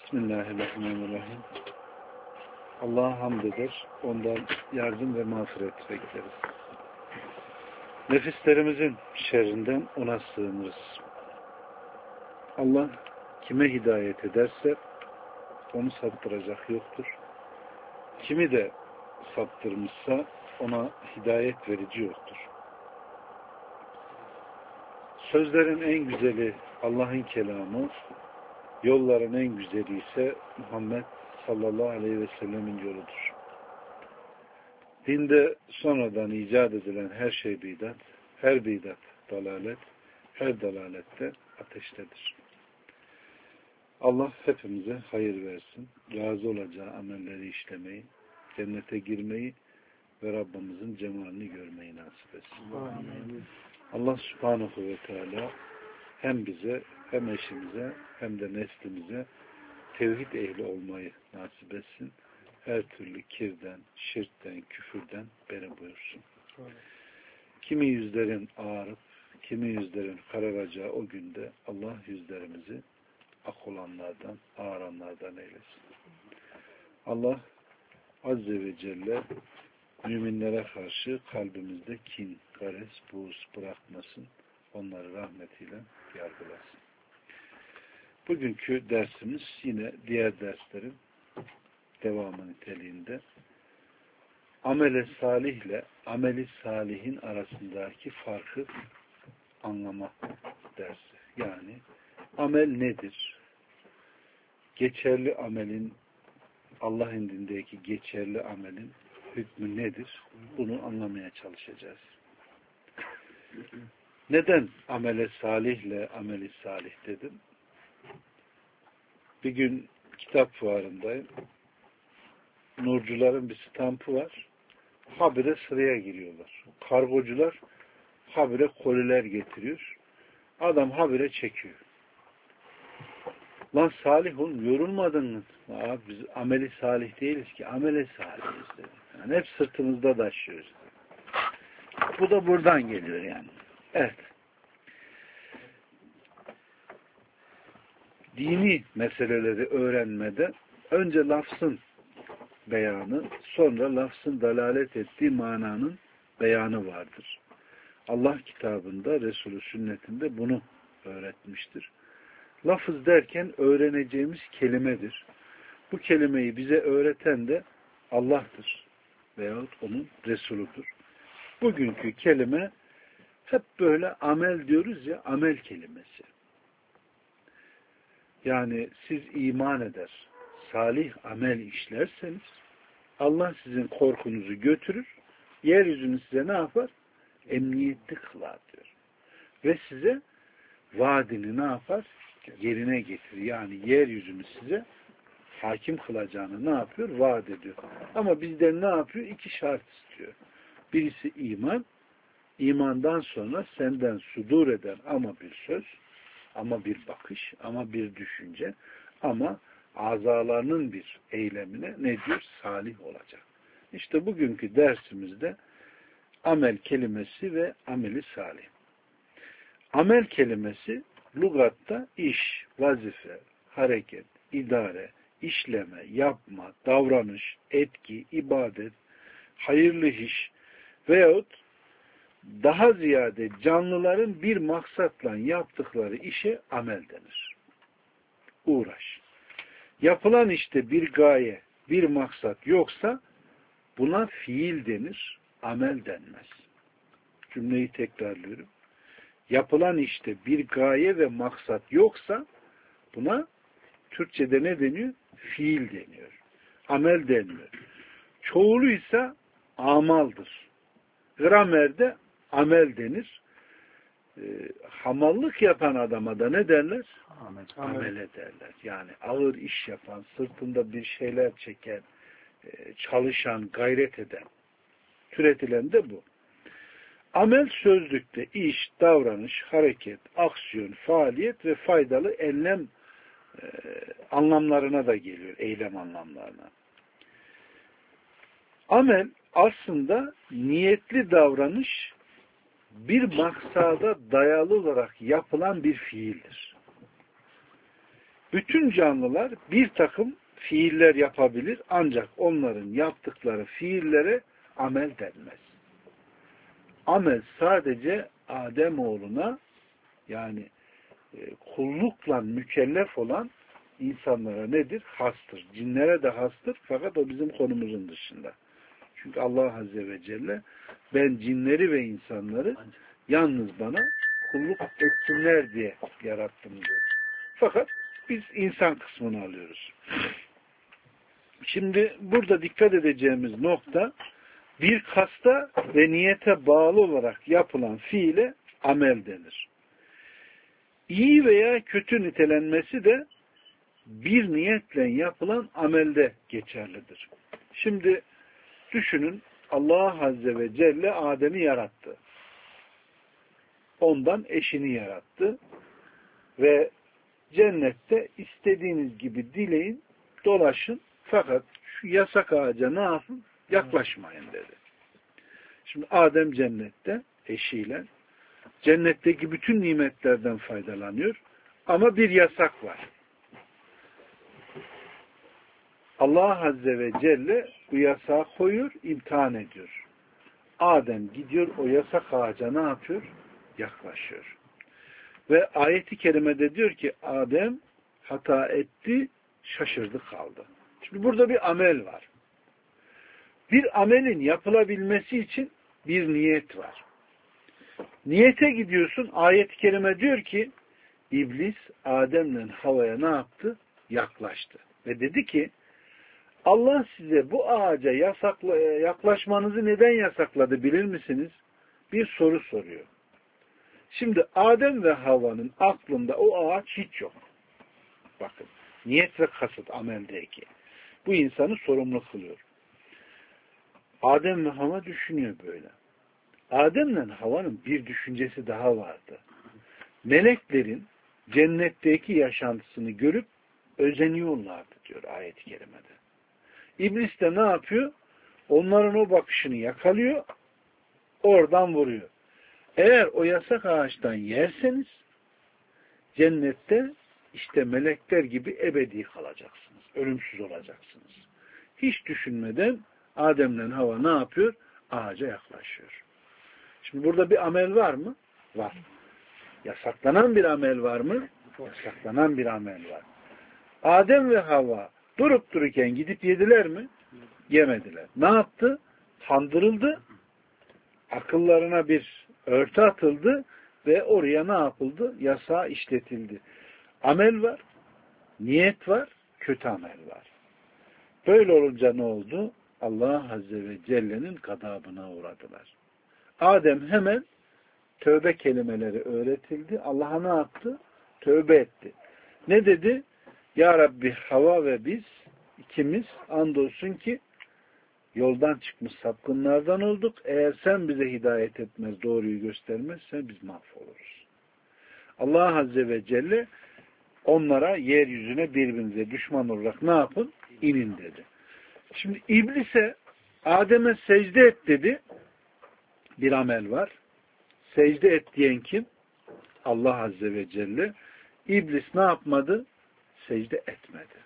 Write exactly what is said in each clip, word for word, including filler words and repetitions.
Bismillahirrahmanirrahim. Allah'a hamd eder, ondan yardım ve mağfiret bekleriz. Nefislerimizin şerrinden ona sığınırız. Allah kime hidayet ederse onu saptıracak yoktur. Kimi de saptırmışsa ona hidayet verici yoktur. Sözlerin en güzeli Allah'ın kelamı, yolların en güzeli ise Muhammed sallallahu aleyhi ve sellemin yoludur. Dinde sonradan icat edilen her şey bidat, her bidat dalalet, her dalalette ateştedir. Allah hepimize hayır versin, razı olacağı amelleri işlemeyi, cennete girmeyi ve Rabbimizin cemalini görmeyi nasip etsin. Amin. Allah subhanahu ve teala hem bize, hem eşimize, hem de neslimize tevhid ehli olmayı nasip etsin. Her türlü kirden, şirkten, küfürden beri buyursun. Amin. Kimi yüzlerin ağarıp, kimi yüzlerin kararacağı o günde Allah yüzlerimizi ak olanlardan, ağaranlardan eylesin. Allah Azze ve Celle müminlere karşı kalbimizde kin, gares, buğz bırakmasın. Onları rahmetiyle yargılasın. Bugünkü dersimiz yine diğer derslerin devamı niteliğinde. Amele salih ile ameli salihin arasındaki farkı anlama dersi. Yani amel nedir? Geçerli amelin, Allah indindeki geçerli amelin hükmü nedir? Bunu anlamaya çalışacağız. Neden amele salihle ameli salih dedim? Bir gün kitap fuarındayım. Nurcuların bir stampı var. Habire sıraya giriyorlar. Kargocular habire koliler getiriyor. Adam habire çekiyor. Lan salih oğlum, yorulmadın mı? Abi biz ameli salih değiliz ki. Amele salihiz dedi. Yani hep sırtımızda taşıyoruz. Bu da buradan geliyor yani. Evet. Dini meseleleri öğrenmede önce lafzın beyanı, sonra lafzın dalalet ettiği mananın beyanı vardır. Allah kitabında, Resulü sünnetinde bunu öğretmiştir. Lafız derken öğreneceğimiz kelimedir. Bu kelimeyi bize öğreten de Allah'tır veyahut onun Resuludur. Bugünkü kelime hep böyle amel diyoruz ya, amel kelimesi. Yani siz iman eder, salih amel işlerseniz Allah sizin korkunuzu götürür, yeryüzünü size ne yapar? Emniyetli kılar diyor. Ve size vaadini ne yapar? Yerine getirir. Yani yeryüzünü size hakim kılacağını ne yapıyor? Vaat ediyor. Ama bizden ne yapıyor? İki şart istiyor. Birisi iman, imandan sonra senden sudur eden ama bir söz, ama bir bakış, ama bir düşünce, ama azalarının bir eylemine ne diyor? Salih olacak. İşte bugünkü dersimizde amel kelimesi ve ameli salih. Amel kelimesi lügatta iş, vazife, hareket, idare, işleme, yapma, davranış, etki, ibadet, hayırlı iş veyahut daha ziyade canlıların bir maksatla yaptıkları işe amel denir. Uğraş. Yapılan işte bir gaye, bir maksat yoksa buna fiil denir, amel denmez. Cümleyi tekrarlıyorum. Yapılan işte bir gaye ve maksat yoksa buna Türkçe'de ne deniyor? Fiil deniyor. Amel deniyor. Çoğulu ise amaldır. Gramerde amel denir. E, hamallık yapan adama da ne derler? Amel. Amele derler. Yani ağır iş yapan, sırtında bir şeyler çeken, e, çalışan, gayret eden. Türetilen de bu. Amel sözlükte iş, davranış, hareket, aksiyon, faaliyet ve faydalı eylem e, anlamlarına da geliyor. Eylem anlamlarına. Amel aslında niyetli davranış, bir maksada dayalı olarak yapılan bir fiildir. Bütün canlılar bir takım fiiller yapabilir ancak onların yaptıkları fiillere amel denmez. Amel sadece Ademoğluna yani e, kullukla mükellef olan insanlara nedir? Hastır. Cinlere de hastır fakat o bizim konumuzun dışında. Çünkü Allah Azze ve Celle ben cinleri ve insanları yalnız bana kulluk etsinler diye yarattım diyor. Fakat biz insan kısmını alıyoruz. Şimdi burada dikkat edeceğimiz nokta bir kasta ve niyete bağlı olarak yapılan fiile amel denir. İyi veya kötü nitelenmesi de bir niyetle yapılan amelde geçerlidir. Şimdi düşünün Allah Azze ve Celle Adem'i yarattı. Ondan eşini yarattı. Ve cennette istediğiniz gibi dileyin, dolaşın fakat şu yasak ağaca ne yapın? Yaklaşmayın dedi. Şimdi Adem cennette eşiyle cennetteki bütün nimetlerden faydalanıyor ama bir yasak var. Allah Azze ve Celle bu yasağı koyuyor, imtihan ediyor. Adem gidiyor o yasak ağaca ne yapıyor? Yaklaşıyor. Ve ayeti kerimede diyor ki Adem hata etti, şaşırdı kaldı. Şimdi burada bir amel var. Bir amelin yapılabilmesi için bir niyet var. Niyete gidiyorsun, ayet-i kerime diyor ki İblis Adem'le Havva'ya ne yaptı? Yaklaştı. Ve dedi ki Allah size bu ağaca yasakla, yaklaşmanızı neden yasakladı bilir misiniz? Bir soru soruyor. Şimdi Adem ve Havva'nın aklında o ağaç hiç yok. Bakın. Niyet ve kasıt ameldeki. Bu insanı sorumlu kılıyor. Adem ve Havva düşünüyor böyle. Adem'le Havva'nın bir düşüncesi daha vardı. Meleklerin cennetteki yaşantısını görüp özeniyorlardı diyor ayet-i kerimede. İblis de ne yapıyor? Onların o bakışını yakalıyor, oradan vuruyor. Eğer o yasak ağaçtan yerseniz cennette işte melekler gibi ebedi kalacaksınız. Ölümsüz olacaksınız. Hiç düşünmeden Adem'le Havva ne yapıyor? Ağaca yaklaşıyor. Şimdi burada bir amel var mı? Var. Yasaklanan bir amel var mı? Yasaklanan bir amel var. Adem ve Havva durup dururken gidip yediler mi? Yemediler. Ne yaptı? Kandırıldı. Akıllarına bir örtü atıldı ve oraya ne yapıldı? Yasağı işletildi. Amel var, niyet var, kötü amel var. Böyle olunca ne oldu? Allah Azze ve Celle'nin gadabına uğradılar. Adem hemen tövbe kelimeleri öğretildi. Allah'a ne yaptı? Tövbe etti. Ne dedi? Ya Rabbi Havva ve biz ikimiz andolsun ki yoldan çıkmış sapkınlardan olduk. Eğer sen bize hidayet etmez, doğruyu göstermezsen biz mahvoluruz. Allah Azze ve Celle onlara yeryüzüne birbirinize düşman olarak ne yapın? İnin dedi. Şimdi İblis'e Adem'e secde et dedi. Bir amel var. Secde et diyen kim? Allah Azze ve Celle. İblis ne yapmadı? Secde etmedi.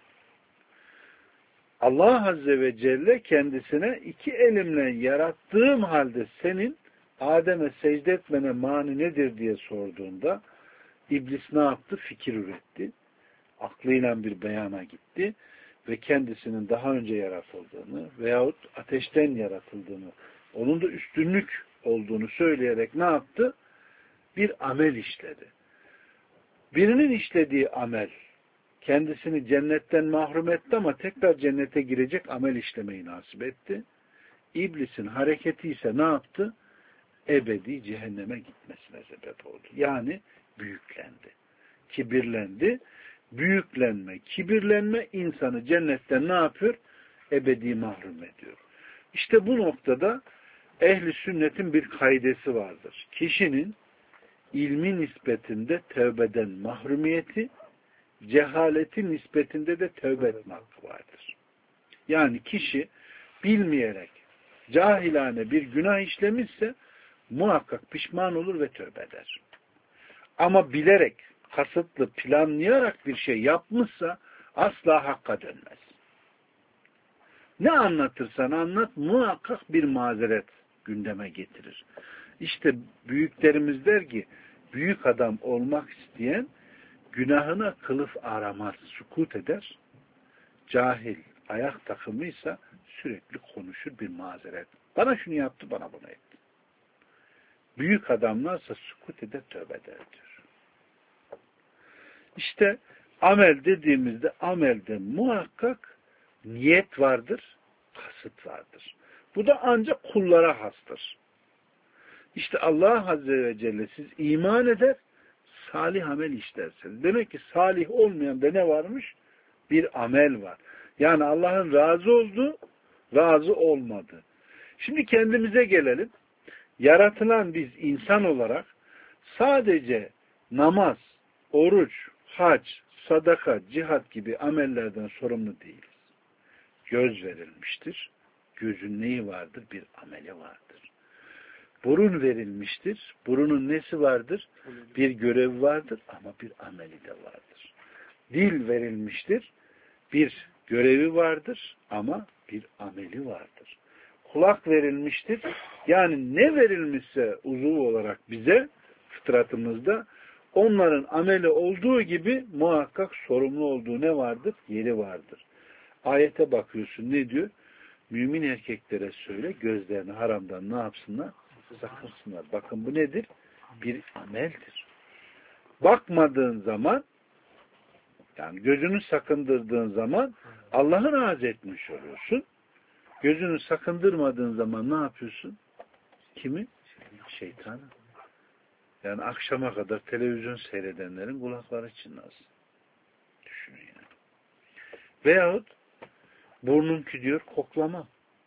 Allah Azze ve Celle kendisine iki elimle yarattığım halde senin Adem'e secde etmene mani nedir diye sorduğunda İblis ne yaptı? Fikir üretti. Aklıyla bir beyana gitti ve kendisinin daha önce yaratıldığını veyahut ateşten yaratıldığını, onun da üstünlük olduğunu söyleyerek ne yaptı? Bir amel işledi. Birinin işlediği amel kendisini cennetten mahrum etti ama tekrar cennete girecek amel işlemeyi nasip etti. İblisin hareketi ise ne yaptı? Ebedi cehenneme gitmesine sebep oldu. Yani büyüklendi. Kibirlendi. Büyüklenme, kibirlenme insanı cennetten ne yapıyor? Ebedi mahrum ediyor. İşte bu noktada ehli sünnetin bir kaidesi vardır. Kişinin ilmi nispetinde tövbeden mahrumiyeti, cehaleti nispetinde de tövbe etme hakkı vardır. Yani kişi bilmeyerek cahilane bir günah işlemişse muhakkak pişman olur ve tövbe eder. Ama bilerek kasıtlı, planlayarak bir şey yapmışsa asla hakka dönmez. Ne anlatırsan anlat muhakkak bir mazeret gündeme getirir. İşte büyüklerimiz der ki büyük adam olmak isteyen günahına kılıf aramaz, sukut eder. Cahil, ayak takımıysa sürekli konuşur bir mazeret. Bana şunu yaptı, bana bunu etti. Büyük adamlarsa sukut eder, tövbe eder diyor. İşte amel dediğimizde amelde muhakkak niyet vardır, kasıt vardır. Bu da ancak kullara hastır. İşte Allah Azze ve Celle siz iman eder, salih amel işlersiniz. Demek ki salih olmayan da ne varmış? Bir amel var. Yani Allah'ın razı olduğu, razı olmadığı. Şimdi kendimize gelelim. Yaratılan biz insan olarak sadece namaz, oruç, hac, sadaka, cihat gibi amellerden sorumlu değiliz. Göz verilmiştir. Gözün neyi vardır? Bir ameli vardır. Burun verilmiştir. Burunun nesi vardır? Bir görevi vardır ama bir ameli de vardır. Dil verilmiştir. Bir görevi vardır ama bir ameli vardır. Kulak verilmiştir. Yani ne verilmişse uzuv olarak bize fıtratımızda onların ameli olduğu gibi muhakkak sorumlu olduğu ne vardır? Yeri vardır. Ayete bakıyorsun ne diyor? Mümin erkeklere söyle gözlerini haramdan ne yapsınlar? Sakınsınlar. Bakın bu nedir? Bir ameldir. Bakmadığın zaman yani gözünü sakındırdığın zaman Allah'ı razı etmiş oluyorsun. Gözünü sakındırmadığın zaman ne yapıyorsun? Kimi? Şeytanı. Yani akşama kadar televizyon seyredenlerin kulakları çınlasın. Düşünün yani. Veyahut burnunki diyor koklama.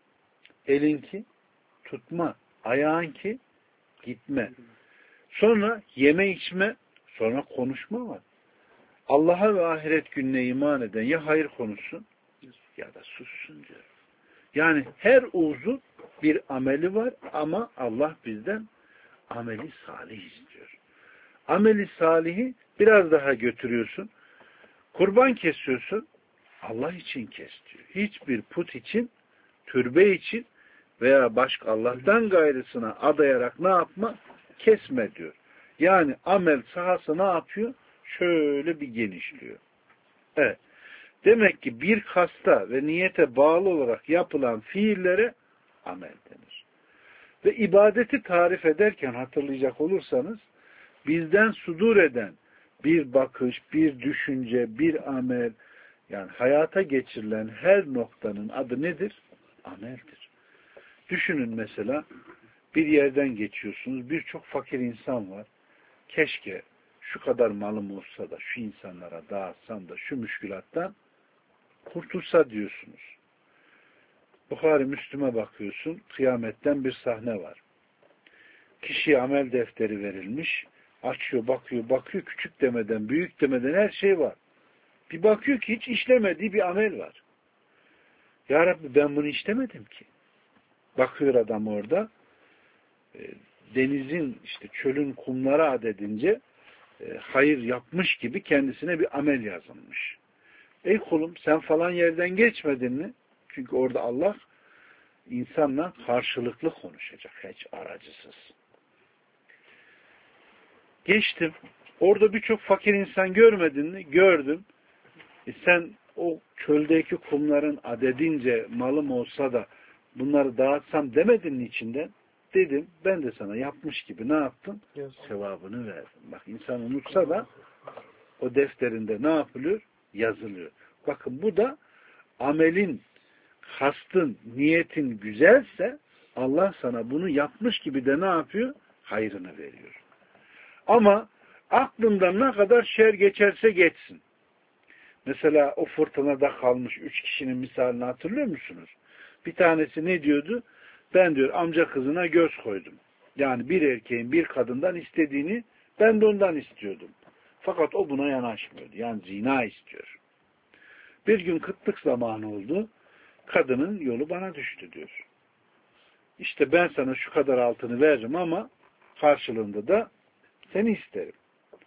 Elinki tutma. Ayağınki gitme. Sonra yeme içme. Sonra konuşma var. Allah'a ve ahiret gününe iman eden ya hayır konuşsun ya da sussun diyor. Yani her uzun bir ameli var ama Allah bizden ameli salih istiyor. Ameli salihi biraz daha götürüyorsun. Kurban kesiyorsun. Allah için kes diyor. Hiçbir put için, türbe için veya başka Allah'tan gayrısına adayarak ne yapma? Kesme diyor. Yani amel sahası ne yapıyor? Şöyle bir genişliyor. Evet. Demek ki bir kasta ve niyete bağlı olarak yapılan fiillere amel denir. Ve ibadeti tarif ederken hatırlayacak olursanız bizden sudur eden bir bakış, bir düşünce, bir amel yani hayata geçirilen her noktanın adı nedir? Ameldir. Düşünün mesela bir yerden geçiyorsunuz, birçok fakir insan var. Keşke şu kadar malım olsa da şu insanlara dağıtsam da şu müşkülattan kurtulsa diyorsunuz. Buhari Müslüm'e bakıyorsun, kıyametten bir sahne var. Kişiye amel defteri verilmiş, açıyor, bakıyor, bakıyor, küçük demeden, büyük demeden her şey var. Bir bakıyor ki hiç işlemediği bir amel var. Ya Rabbi ben bunu işlemedim ki. Bakıyor adam orada, denizin, işte çölün kumları adedince hayır yapmış gibi kendisine bir amel yazılmış. Ey kulum sen falan yerden geçmedin mi? Çünkü orada Allah insanla karşılıklı konuşacak. Hiç aracısız. Geçtim. Orada birçok fakir insan görmedin mi? Gördüm. E sen o çöldeki kumların adedince malım olsa da bunları dağıtsam demedin mi içinden? Dedim. Ben de sana yapmış gibi ne yaptım? Yes. Sevabını verdim. Bak insan unutsa da o defterinde ne yapılıyor? Yazılıyor. Bakın bu da amelin, kastın, niyetin güzelse Allah sana bunu yapmış gibi de ne yapıyor? Hayrını veriyor. Ama aklından ne kadar şer geçerse geçsin. Mesela o fırtınada kalmış üç kişinin misalini hatırlıyor musunuz? Bir tanesi ne diyordu? Ben diyor amca kızına göz koydum. Yani bir erkeğin bir kadından istediğini ben de ondan istiyordum. Fakat o buna yanaşmıyordu. Yani zina istiyor. Bir gün kıtlık zamanı oldu. Kadının yolu bana düştü diyor. İşte ben sana şu kadar altını veririm ama karşılığında da seni isterim.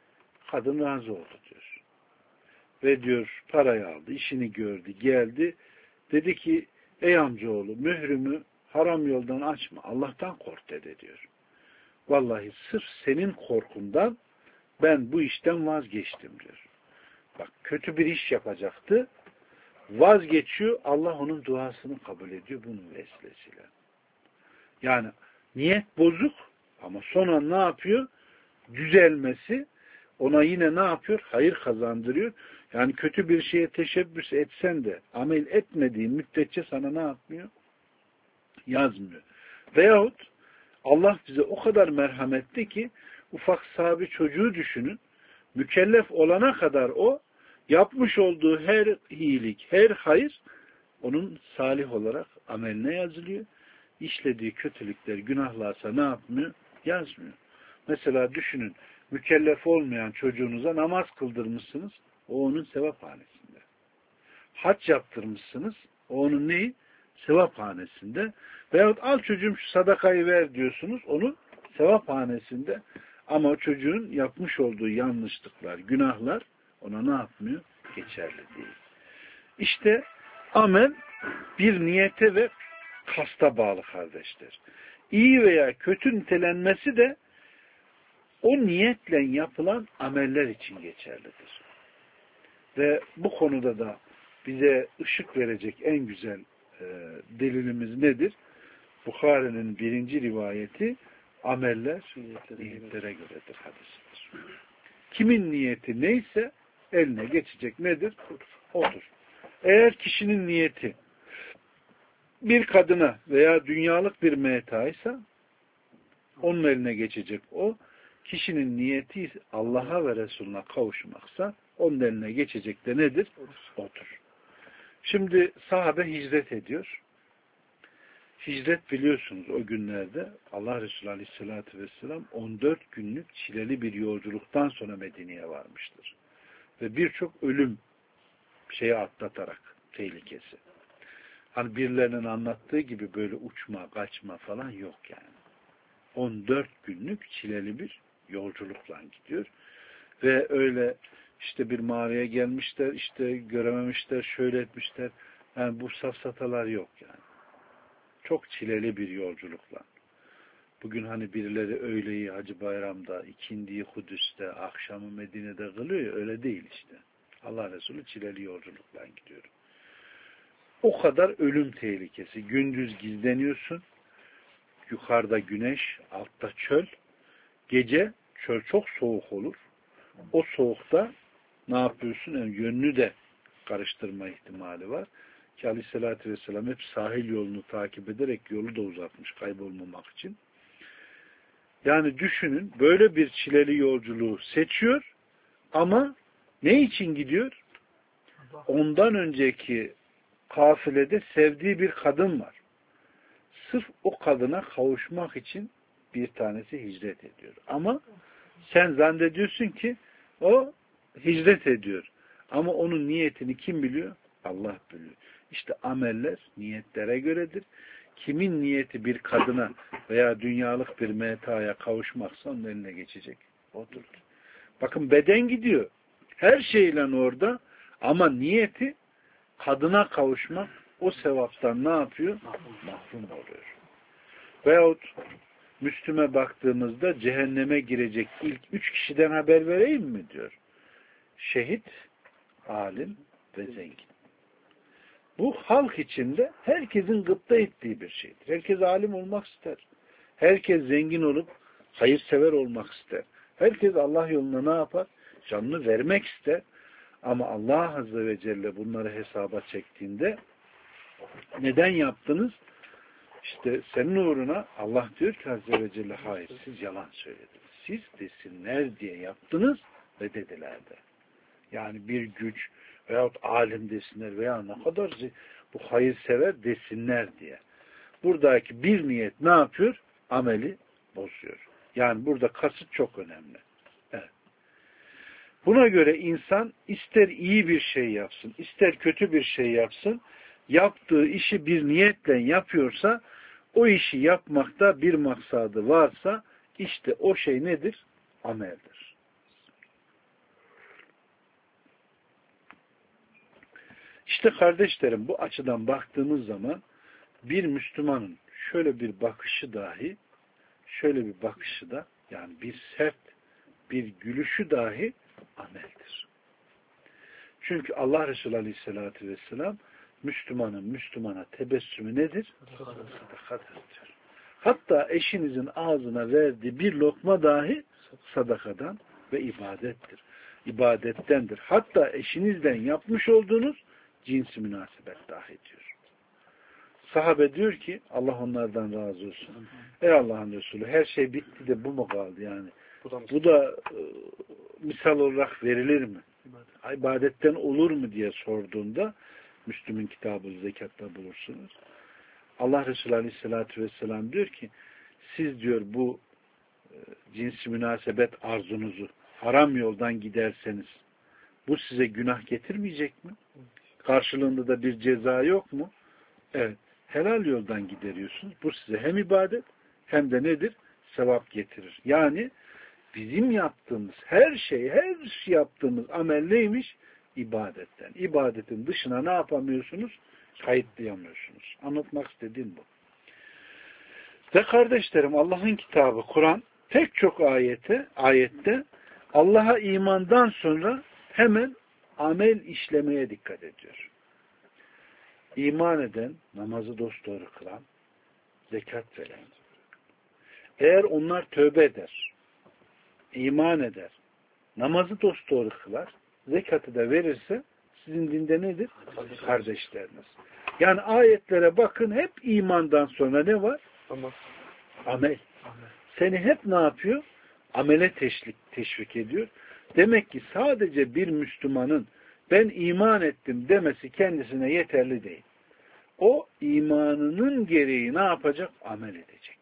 Kadın razı oldu diyor. Ve diyor parayı aldı, işini gördü, geldi. Dedi ki ey amcaoğlu mührümü haram yoldan açma. Allah'tan kork dedi diyor. Vallahi sırf senin korkundan ben bu işten vazgeçtim diyor. Bak kötü bir iş yapacaktı. Vazgeçiyor. Allah onun duasını kabul ediyor bunun vesilesiyle. Yani niyet bozuk ama sonra ne yapıyor? Düzelmesi ona yine ne yapıyor? Hayır kazandırıyor. Yani kötü bir şeye teşebbüs etsen de amel etmediğin müddetçe sana ne yapmıyor? Yazmıyor. Veyahut Allah bize o kadar merhametli ki ufak sahibi çocuğu düşünün. Mükellef olana kadar o yapmış olduğu her iyilik, her hayır onun salih olarak ameline yazılıyor. İşlediği kötülükler, günahlarsa ne yapmıyor? Yazmıyor. Mesela düşünün, mükellef olmayan çocuğunuza namaz kıldırmışsınız, o onun sevaphanesinde. Hac yaptırmışsınız, o onun neyi? Sevaphanesinde. Veyahut al çocuğum şu sadakayı ver diyorsunuz, onun sevaphanesinde. Ama o çocuğun yapmış olduğu yanlışlıklar, günahlar ona ne yapmıyor? Geçerli değil. İşte amel bir niyete ve kasta bağlı kardeşler. İyi veya kötü nitelenmesi de o niyetle yapılan ameller için geçerlidir. Ve bu konuda da bize ışık verecek en güzel e, delilimiz nedir? Bukhari'nin birinci rivayeti ameller niyetlere göredir hadisidir. Kimin niyeti neyse eline geçecek nedir? Odur. Eğer kişinin niyeti bir kadına veya dünyalık bir metaysa onun eline geçecek o. Kişinin niyeti Allah'a ve Resulüne kavuşmaksa onun eline geçecek de nedir? Odur. Şimdi sahabe hicret ediyor. Hicret biliyorsunuz o günlerde Allah Resulü Aleyhisselatü Vesselam on dört günlük çileli bir yolculuktan sonra Medine'ye varmıştır. Ve birçok ölüm şeyi atlatarak tehlikesi. Hani birilerinin anlattığı gibi böyle uçma, kaçma falan yok yani. on dört günlük çileli bir yolculukla gidiyor. Ve öyle işte bir mağaraya gelmişler, işte görememişler, şöyle etmişler. Yani bu safsatalar yok yani. Çok çileli bir yolculukla. Bugün hani birileri öğleyi Hacı Bayram'da, ikindiyi Kudüs'te, akşamı Medine'de kılıyor ya, öyle değil işte. Allah Resulü çileli yolculukla gidiyor. O kadar ölüm tehlikesi. Gündüz gizleniyorsun, yukarıda güneş, altta çöl. Gece çöl çok soğuk olur. O soğukta ne yapıyorsun? Yani yönünü de karıştırma ihtimali var. Ki Aleyhisselatü Vesselam hep sahil yolunu takip ederek yolu da uzatmış kaybolmamak için. Yani düşünün böyle bir çileli yolculuğu seçiyor ama ne için gidiyor? Ondan önceki kafilede sevdiği bir kadın var. Sırf o kadına kavuşmak için bir tanesi hicret ediyor. Ama sen zannediyorsun ki o hicret ediyor. Ama onun niyetini kim biliyor? Allah biliyor. İşte ameller niyetlere göredir. Kimin niyeti bir kadına veya dünyalık bir metaya kavuşmaksa onun eline geçecek. Odur. Bakın beden gidiyor. Her şeyle orada ama niyeti kadına kavuşmak o sevaptan ne yapıyor? Mahrum oluyor. Veyahut Müslüme baktığımızda cehenneme girecek ilk üç kişiden haber vereyim mi diyor. Şehit, alim ve zengin. Bu halk içinde herkesin gıpta ettiği bir şeydir. Herkes alim olmak ister. Herkes zengin olup hayırsever olmak ister. Herkes Allah yoluna ne yapar? Canını vermek ister. Ama Allah Azze ve Celle bunları hesaba çektiğinde neden yaptınız? İşte senin uğruna Allah diyor ki Azze ve Celle hayır siz yalan söylediniz. Siz desinler diye yaptınız ve dediler de. Yani bir güç veyahut alim desinler veya ne kadar bu hayırsever desinler diye. Buradaki bir niyet ne yapıyor? Ameli bozuyor. Yani burada kasıt çok önemli. Evet. Buna göre insan ister iyi bir şey yapsın, ister kötü bir şey yapsın, yaptığı işi bir niyetle yapıyorsa, o işi yapmakta bir maksadı varsa, işte o şey nedir? Ameldir. İşte kardeşlerim, bu açıdan baktığımız zaman bir Müslümanın şöyle bir bakışı dahi, şöyle bir bakışı da, yani bir sert bir gülüşü dahi ameldir. Çünkü Allah Resulü Aleyhisselatü Vesselam Müslümanın Müslümana tebessümü nedir? Sadakadır diyor. Hatta eşinizin ağzına verdiği bir lokma dahi sadakadan ve ibadettir. İbadettendir. Hatta eşinizden yapmış olduğunuz cinsi münasebet dahi diyor. Sahabe diyor ki, Allah onlardan razı olsun. Ey Allah'ın Resulü, her şey bitti de bu mu kaldı yani? Bu da, bu da e, misal olarak verilir mi? İbadet. İbadetten olur mu diye sorduğunda, Müslüm'ün kitabı zekatta bulursunuz. Allah Resulü Aleyhisselatü Vesselam diyor ki, siz diyor bu e, cinsi münasebet arzunuzu haram yoldan giderseniz bu size günah getirmeyecek mi? Karşılığında da bir ceza yok mu? Evet. Helal yoldan gideriyorsunuz. Bu size hem ibadet hem de nedir? Sevap getirir. Yani bizim yaptığımız her şey, her şey yaptığımız amel neymiş? İbadetten. İbadetin dışına ne yapamıyorsunuz? Kayıtlayamıyorsunuz. Anlatmak istediğim bu. Ve kardeşlerim, Allah'ın kitabı Kur'an pek çok ayete, ayette Allah'a imandan sonra hemen amel işlemeye dikkat ediyor. İman eden, namazı dosdoğru kılan, zekat veren. Eğer onlar tövbe eder, iman eder, namazı dosdoğru kılar, zekatı da verirse sizin dinde nedir? Kardeşleriniz. Yani ayetlere bakın, hep imandan sonra ne var? Amel. Seni hep ne yapıyor? Amele teşvik, teşvik ediyor. Demek ki sadece bir Müslümanın ben iman ettim demesi kendisine yeterli değil. O imanının gereği ne yapacak? Amel edecek.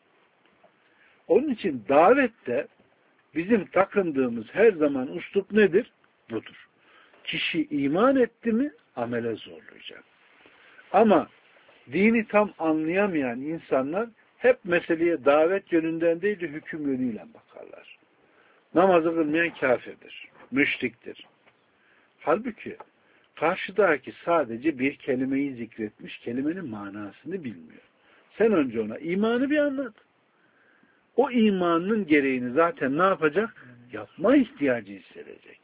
Onun için davette bizim takındığımız her zaman üslup nedir? Budur. Kişi iman etti mi amele zorlayacak. Ama dini tam anlayamayan insanlar hep meseleye davet yönünden değil de hüküm yönüyle bakarlar. Namazı kılmayan kafirdir, müşriktir. Halbuki karşıdaki sadece bir kelimeyi zikretmiş, kelimenin manasını bilmiyor. Sen önce ona imanı bir anlat. O imanın gereğini zaten ne yapacak? Yapma ihtiyacı hissedecek.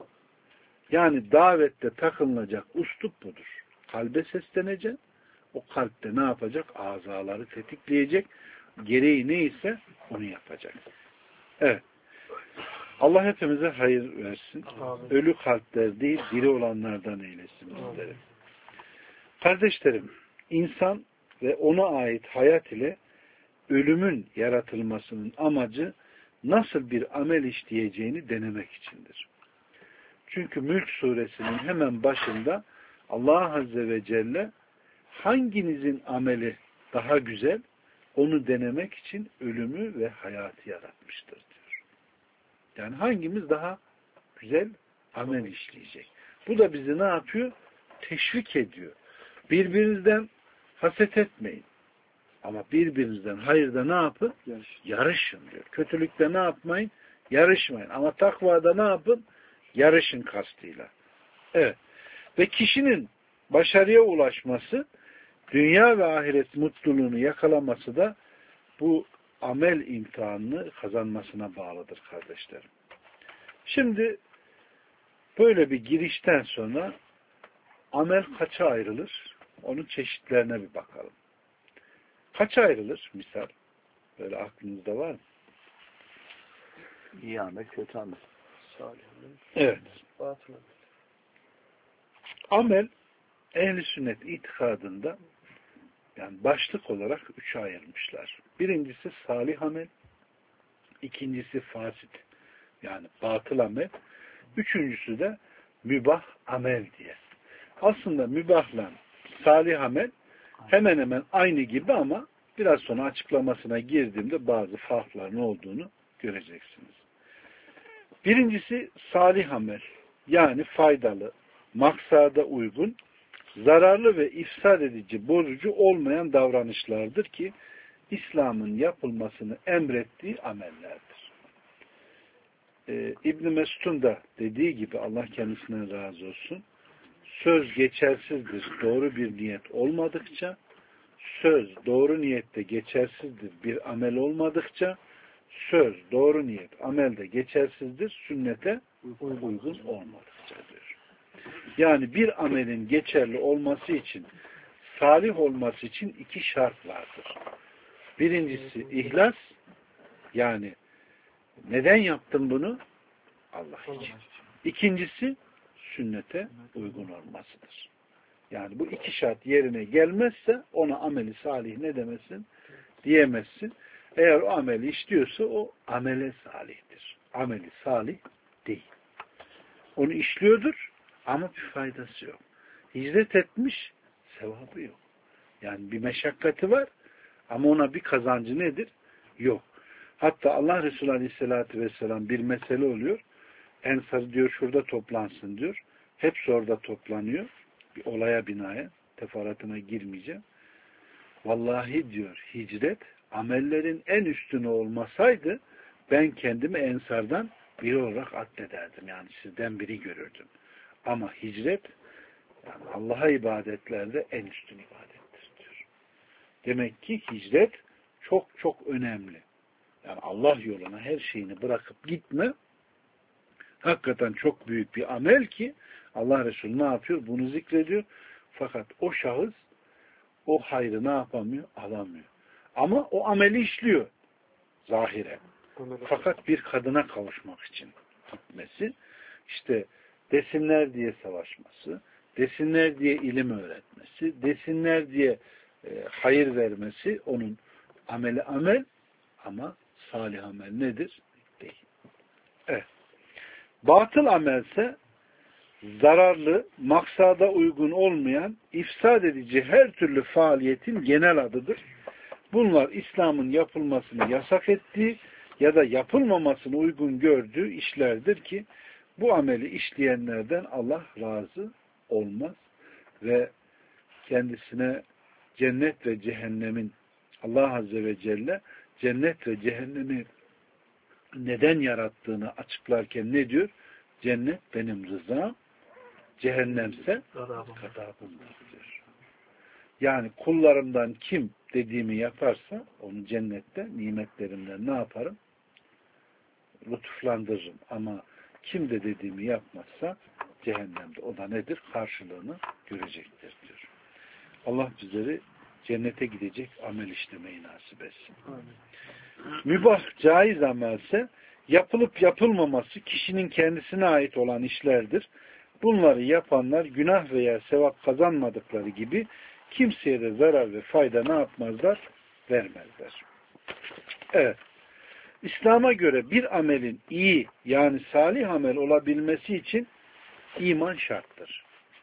Yani davette takılacak üslup budur. Kalbe seslenecek. O kalpte ne yapacak? Azaları tetikleyecek. Gereği neyse onu yapacak. Evet. Allah hepimize hayır versin. Amin. Ölü kalpler değil, diri olanlardan eylesin bizleri. Kardeşlerim, insan ve ona ait hayat ile ölümün yaratılmasının amacı nasıl bir amel işleyeceğini denemek içindir. Çünkü Mülk suresinin hemen başında Allah Azze ve Celle hanginizin ameli daha güzel onu denemek için ölümü ve hayatı yaratmıştır diyor. Yani hangimiz daha güzel amel işleyecek. Bu da bizi ne yapıyor? Teşvik ediyor. Birbirinizden haset etmeyin. Ama birbirinizden hayırda ne yapın? Yarışın. Yarışın diyor. Kötülükte ne yapmayın? Yarışmayın. Ama takvada ne yapın? Yarışın kastıyla. Evet. Ve kişinin başarıya ulaşması, dünya ve ahiret mutluluğunu yakalaması da bu amel imtihanını kazanmasına bağlıdır kardeşlerim. Şimdi böyle bir girişten sonra amel kaça ayrılır? Onun çeşitlerine bir bakalım. Kaça ayrılır? Misal. Böyle aklınızda var mı? İyi amel, kötü amel. Salih amel. Evet. Batıl amel. Amel ehl-i sünnet itikadında yani başlık olarak üçe ayırmışlar. Birincisi salih amel, ikincisi fasit yani batıl amel, üçüncüsü de mübah amel diye. Aslında mübahla salih amel hemen hemen aynı gibi ama biraz sonra açıklamasına girdiğimde bazı farkların olduğunu göreceksiniz. Birincisi salih amel yani faydalı, maksada uygun, zararlı ve ifsad edici, bozucu olmayan davranışlardır ki İslam'ın yapılmasını emrettiği amellerdir. Ee, İbn-i Mesud'un da dediği gibi Allah kendisinden razı olsun, söz geçersizdir doğru bir niyet olmadıkça, söz doğru niyette geçersizdir bir amel olmadıkça, söz doğru niyet amelde geçersizdir sünnete uygun olmadıkça diyor. Yani bir amelin geçerli olması için, salih olması için iki şart vardır. Birincisi ihlas, yani neden yaptım bunu? Allah için. İkincisi sünnete uygun olmasıdır. Yani bu iki şart yerine gelmezse ona ameli salih ne demesin? Diyemezsin. Eğer o ameli işliyorsa o amele salihtir. Ameli salih değil. Onu işliyordur ama bir faydası yok. Hicret etmiş, sevabı yok. Yani bir meşakkati var ama ona bir kazancı nedir? Yok. Hatta Allah Resulü Aleyhisselatü Vesselam bir mesele oluyor. Ensar diyor şurada toplansın diyor. Hepsi orada toplanıyor. Bir olaya binaen. Teferruatına girmeyeceğim. Vallahi diyor hicret amellerin en üstüne olmasaydı ben kendimi ensardan biri olarak addederdim. Yani sizden biri görürdüm. Ama hicret yani Allah'a ibadetlerde en üstün ibadettir diyor. Demek ki hicret çok çok önemli. Yani Allah yoluna her şeyini bırakıp gitme hakikaten çok büyük bir amel ki Allah Resulü ne yapıyor? Bunu zikrediyor. Fakat o şahıs o hayrı ne yapamıyor? Alamıyor. Ama o ameli işliyor. Zahire. Fakat bir kadına kavuşmak için gitmesi, işte desinler diye savaşması, desinler diye ilim öğretmesi, desinler diye e, hayır vermesi onun ameli amel ama salih amel nedir? Değil. Evet. Batıl amelse zararlı, maksada uygun olmayan, ifsad edici her türlü faaliyetin genel adıdır. Bunlar İslam'ın yapılmasını yasak ettiği ya da yapılmamasını uygun gördüğü işlerdir ki bu ameli işleyenlerden Allah razı olmaz ve kendisine cennet ve cehennemin Allah Azze ve Celle cennet ve cehennemi neden yarattığını açıklarken ne diyor? Cennet benim rızam, cehennemse gadabımdır diyor. Yani kullarımdan kim dediğimi yaparsa onu cennette nimetlerimden ne yaparım? Lütuflandırırım. Ama kim de dediğimi yapmazsa cehennemde o da nedir? Karşılığını görecektir diyor. Allah bizleri cennete gidecek amel işlemeyi nasip etsin. Mübah, caiz amelse yapılıp yapılmaması kişinin kendisine ait olan işlerdir. Bunları yapanlar günah veya sevap kazanmadıkları gibi kimseye de zarar ve fayda ne yapmazlar? Vermezler. Evet. İslam'a göre bir amelin iyi yani salih amel olabilmesi için iman şarttır.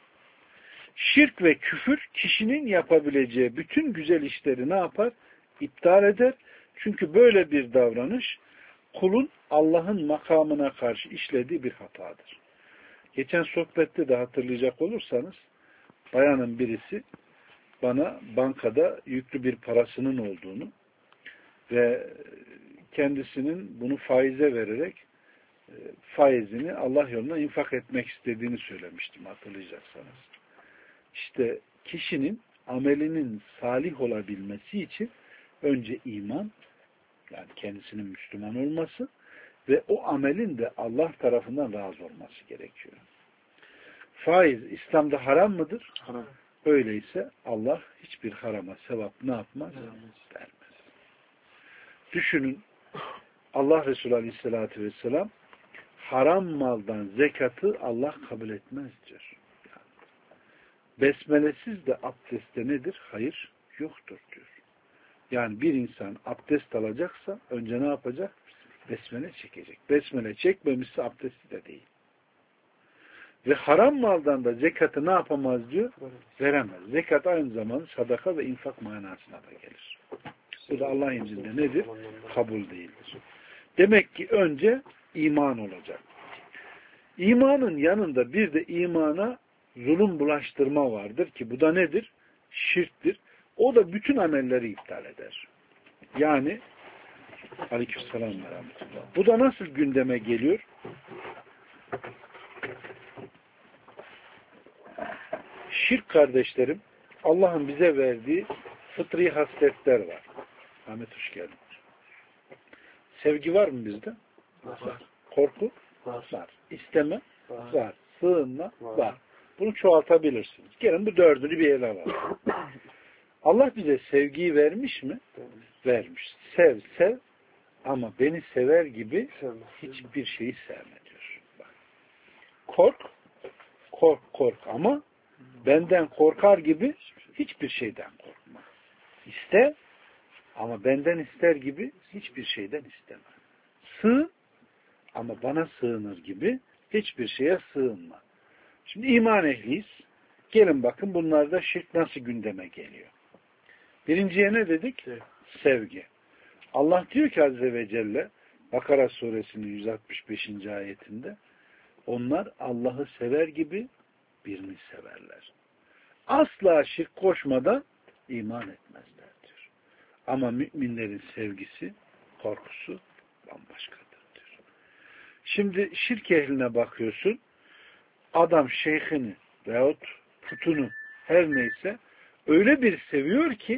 Şirk ve küfür kişinin yapabileceği bütün güzel işleri ne yapar? İptal eder. Çünkü böyle bir davranış kulun Allah'ın makamına karşı işlediği bir hatadır. Geçen sohbette de hatırlayacak olursanız bayanın birisi bana bankada yüklü bir parasının olduğunu ve kendisinin bunu faize vererek faizini Allah yoluna infak etmek istediğini söylemiştim hatırlayacaksanız. İşte kişinin amelinin salih olabilmesi için önce iman, yani kendisinin Müslüman olması ve o amelin de Allah tarafından razı olması gerekiyor. Faiz İslam'da haram mıdır? Haram. Öyleyse Allah hiçbir harama sevap ne yapmaz? Vermez. Düşünün Allah Resulü Aleyhisselatü Vesselam haram maldan zekatı Allah kabul etmez diyor. Yani, besmelesiz de abdestte nedir? Hayır yoktur diyor. Yani bir insan abdest alacaksa önce ne yapacak? Besmele çekecek. Besmele çekmemişse abdesti de değil. Ve haram maldan da zekatı ne yapamaz diyor? Veremez. Zekat aynı zamanda sadaka ve infak manasına da gelir. Bu da Allah'ın izniyle nedir? Kabul değildir. Demek ki önce iman olacak. İmanın yanında bir de imana zulüm bulaştırma vardır ki bu da nedir? Şirktir. O da bütün amelleri iptal eder. Yani aleykümselam ve rahmetullah. Bu da nasıl gündeme geliyor? Şirk kardeşlerim, Allah'ın bize verdiği fıtri hasletler var. Ahmet hoş geldin. Sevgi var mı bizde? Var. Korku? Var. Var. İsteme? Var. Var. Sığınma? Var. Var. Bunu çoğaltabilirsiniz. Gelin bu dördünü bir ele alalım. Allah bize sevgiyi vermiş mi? Vermiş. Sev, sev ama beni sever gibi hiçbir şeyi sevme diyor. Bak. Kork, kork, kork ama benden korkar gibi hiçbir şeyden korkma. İste ama benden ister gibi hiçbir şeyden isteme. Sığın ama bana sığınır gibi hiçbir şeye sığınma. Şimdi iman ehliyiz. Gelin bakın bunlarda şirk nasıl gündeme geliyor. Birinciye ne dedik? Evet. Sevgi. Allah diyor ki Azze ve Celle Bakara suresinin yüz altmış beşinci ayetinde onlar Allah'ı sever gibi birini severler. Asla şirk koşmadan iman etmezler diyor. Ama müminlerin sevgisi, korkusu bambaşkadır diyor. Şimdi şirk ehline bakıyorsun, adam şeyhini veyahut putunu her neyse öyle bir seviyor ki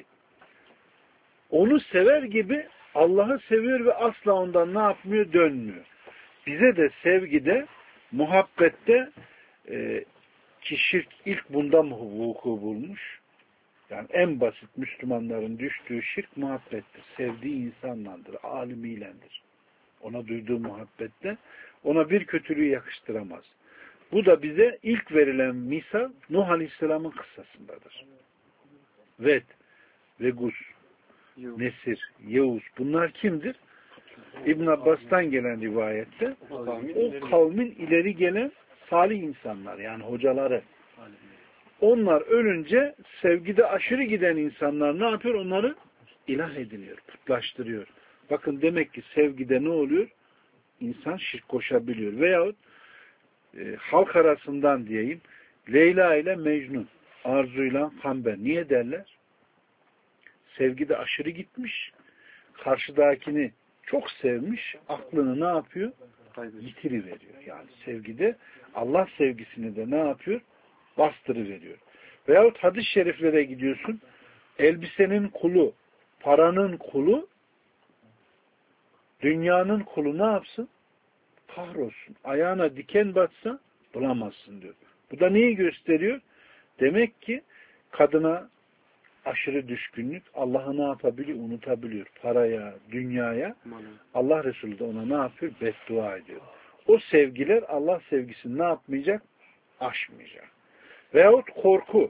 onu sever gibi Allah'ı seviyor ve asla ondan ne yapmıyor? Dönmüyor. Bize de sevgide, muhabbette e, ki şirk ilk bunda mı vuku bulmuş? Yani en basit Müslümanların düştüğü şirk muhabbettir. Sevdiği insanlandır, alimiylendir. Ona duyduğu muhabbette ona bir kötülüğü yakıştıramaz. Bu da bize ilk verilen misal Nuh Aleyhisselam'ın kıssasındadır. Ved, Vegus, Nesir, Yevuz bunlar kimdir? İbn Abbas'tan gelen rivayette o kavmin ileri gelen salih insanlar yani hocaları. Onlar ölünce sevgide aşırı giden insanlar ne yapıyor? Onları ilah ediniyor, putlaştırıyor. Bakın demek ki sevgide ne oluyor? İnsan şirk koşabiliyor. Veyahut e, halk arasından diyeyim Leyla ile Mecnun, Arzu ile Kamber. Niye derler? Sevgide aşırı gitmiş, karşıdakini çok sevmiş, aklını ne yapıyor? Yitiriveriyor. Yani sevgide Allah sevgisini de ne yapıyor? Bastırıveriyor. Veyahut hadis-i şeriflere gidiyorsun, elbisenin kulu, paranın kulu, dünyanın kulu ne yapsın? Kahrolsun. Ayağına diken batsa bulamazsın diyor. Bu da neyi gösteriyor? Demek ki kadına aşırı düşkünlük Allah'ı ne yapabiliyor? Unutabiliyor. Paraya, dünyaya. Allah Resulü de ona ne yapıyor? Beddua ediyor. O sevgiler Allah sevgisini ne yapmayacak? Aşmayacak. Veyahut korku.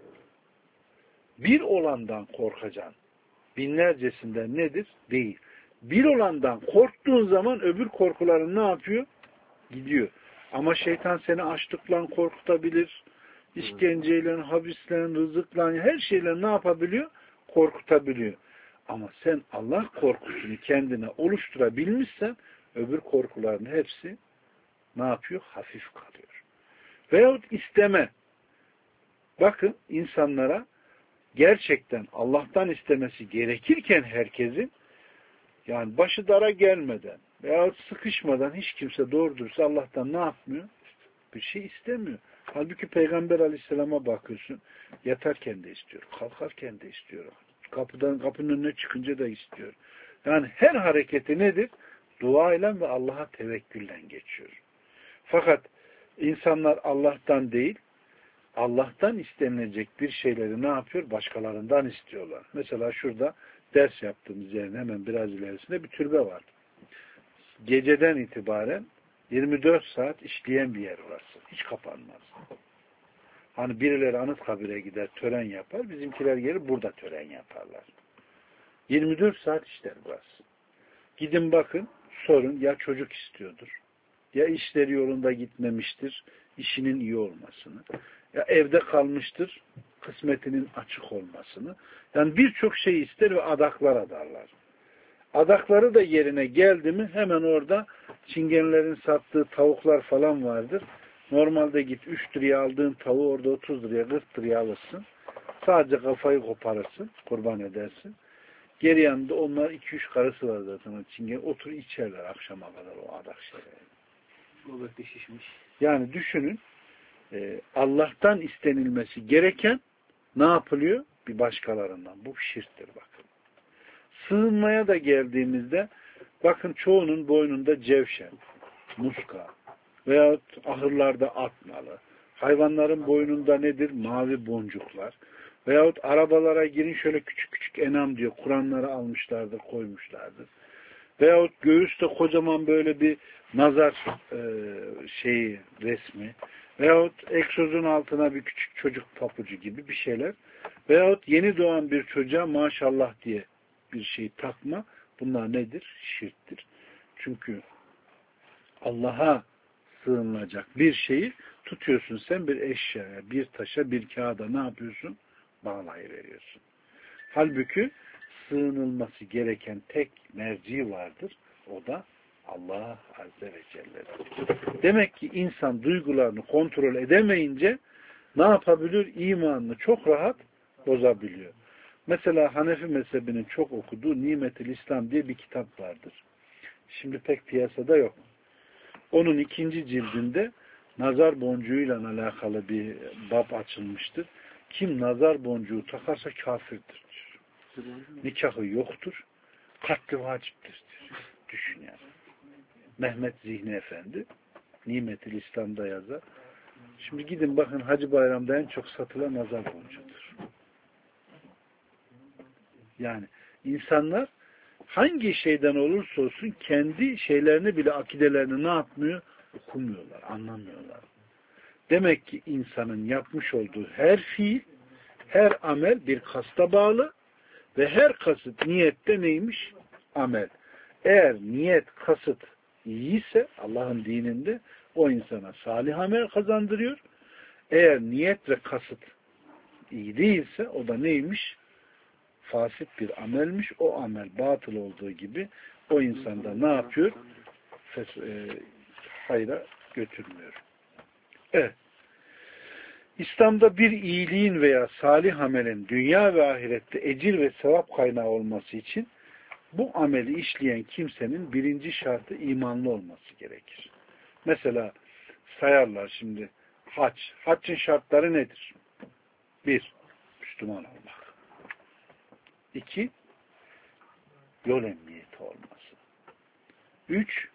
Bir olandan korkacaksın. Binlercesinden nedir? Değil. Bir olandan korktuğun zaman öbür korkuların ne yapıyor? Gidiyor. Ama şeytan seni açlıkla korkutabilir. İşkenceyle, habisle, rızıkla, her şeyle ne yapabiliyor? Korkutabiliyor. Ama sen Allah korkusunu kendine oluşturabilmişsen öbür korkuların hepsi ne yapıyor? Hafif kalıyor. Veyahut isteme. Bakın insanlara gerçekten Allah'tan istemesi gerekirken herkesin yani başı dara gelmeden veyahut sıkışmadan hiç kimse doğru dürüst Allah'tan ne yapmıyor? Bir şey istemiyor. Halbuki Peygamber Aleyhisselam'a bakıyorsun. Yatarken de istiyor. Kalkarken de istiyor. Kapıdan kapının önüne çıkınca da istiyor. Yani her hareketi nedir? Dua ile ve Allah'a tevekkülle geçiyor. Fakat insanlar Allah'tan değil, Allah'tan istenilecek bir şeyleri ne yapıyor? Başkalarından istiyorlar. Mesela şurada ders yaptığımız yerin hemen biraz ilerisinde bir türbe var. Geceden itibaren yirmi dört saat işleyen bir yer orası. Hiç kapanmaz. Hani birileri Anıtkabir'e gider, tören yapar. Bizimkiler gelir burada tören yaparlar. yirmi dört saat işler burası. Gidin bakın, sorun ya çocuk istiyordur, ya işleri yolunda gitmemiştir, işinin iyi olmasını, ya evde kalmıştır, kısmetinin açık olmasını. Yani birçok şey ister ve adaklar adarlar. Adakları da yerine geldi mi hemen orada çingenlerin sattığı tavuklar falan vardır. Normalde git üç liraya aldığın tavuğu orada otuz liraya kırk liraya alırsın. Sadece kafayı koparırsın, kurban edersin. Geri yanında onlar iki üç karısı var zaten. Çingen otur içerler akşama kadar o adak şeyleri. Göbekte şişmiş. Yani düşünün e, Allah'tan istenilmesi gereken ne yapılıyor? Bir başkalarından. Bu şirktir bakın. Sığınmaya da geldiğimizde bakın çoğunun boynunda cevşen, muska veyahut ahırlarda at nalı. Hayvanların boynunda nedir? Mavi boncuklar. Veyahut arabalara girin şöyle küçük küçük enam diyor. Kur'anları almışlardır, koymuşlardır. Veyahut göğüste kocaman böyle bir nazar e, şeyi, resmi. Veyahut egzozun altına bir küçük çocuk papucu gibi bir şeyler. Veyahut yeni doğan bir çocuğa maşallah diye bir şey takma. Bunlar nedir? Şirktir. Çünkü Allah'a sığınılacak bir şeyi tutuyorsun sen bir eşyaya, bir taşa, bir kağıda ne yapıyorsun? Bağlayıveriyorsun. Halbuki sığınılması gereken tek merci vardır. O da Allah Azze ve Celle'dir. Demek ki insan duygularını kontrol edemeyince ne yapabilir? İmanını çok rahat bozabiliyor. Mesela Hanefi mezhebinin çok okuduğu Nimetül İslam diye bir kitap vardır. Şimdi pek piyasada yok. Onun ikinci cildinde nazar boncuğuyla alakalı bir bab açılmıştır. Kim nazar boncuğu takarsa kafirdir diyor. Nikahı yoktur. Katli vaciptir diyor. Düşün yani. Mehmet Zihni Efendi Nimetül İslam'da yazar. Şimdi gidin bakın Hacı Bayram'da en çok satılan nazar boncuğudur. Yani insanlar hangi şeyden olursa olsun kendi şeylerini bile akidelerini ne yapmıyor? Okumuyorlar, anlamıyorlar. Demek ki insanın yapmış olduğu her fiil, her amel bir kasta bağlı ve her kasıt niyette neymiş? Amel. Eğer niyet, kasıt iyiyse Allah'ın dininde o insana salih amel kazandırıyor. Eğer niyet ve kasıt iyi değilse o da neymiş? Fasit bir amelmiş. O amel batıl olduğu gibi o insanda ne yapıyor? Fes e, hayra götürmüyor. Evet. İslam'da bir iyiliğin veya salih amelin dünya ve ahirette ecir ve sevap kaynağı olması için bu ameli işleyen kimsenin birinci şartı imanlı olması gerekir. Mesela sayarlar şimdi hac. Haccın şartları nedir? Bir, Müslüman olmak. İki, yol emniyeti olması. Üç,